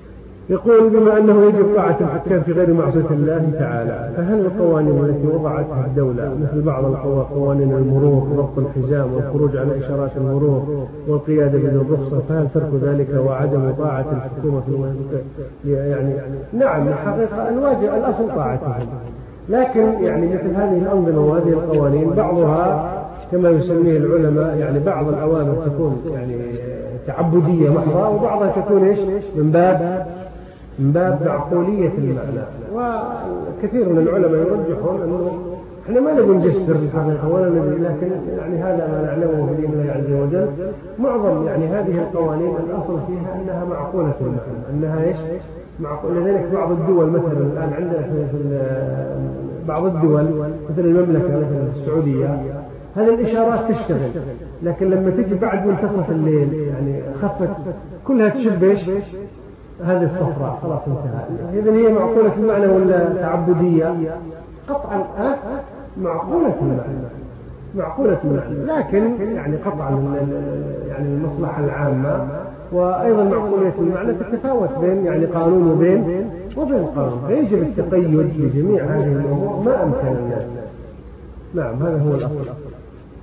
يقول بما أنه يجب طاعة الحكام في غير معصية الله تعالى، فهل القوانين التي وضعتها الدولة مثل بعض قوانين المرور ضبط الحزام والخروج على إشارات المرور والقيادة بدون رخصة، فهل ترك ذلك وعدم طاعة الحكومة يعني نعم الحقيقة الواجب الأصل طاعتهم، لكن يعني مثل هذه الأنظمة وهذه القوانين بعضها كما يسميه العلماء يعني بعض الأوامر تكون يعني تعبدية محضة، وبعضها تكون إيش من باب معقولية المعنى. وكثير من العلماء يرجحون أنه احنا ما نبي نجسر الحقيقة ولا نبي، لكن يعني هذا ما نعلمه في دين الله عز وجل. معظم يعني هذه القوانين الأصل فيها أنها معقولة المعنى، أنها إيش معقول. لذلك بعض الدول مثلا الآن عندنا في بعض الدول مثل المملكة مثل السعودية هذه الإشارات تشتغل، لكن لما تجي بعد منتصف الليل يعني خفت كلها تشب إيش هذه الصفراء خلاص انتهى. إذن هي معقولة المعنى ولا تعبدية؟ قطعا معقولة المعنى، لكن يعني قطعا يعني المصلحة العامة وأيضا معقولية المعنى تتفاوت بين يعني قانون وبين قانون، فيجب التقيد بجميع هذه الأمور ما أمكن الناس. نعم هذا هو الأصل.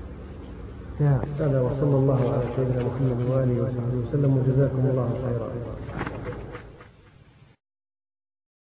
هذا وصلى الله على سيدنا محمد وآله وصحبه وسلم، وجزاكم الله خيرا.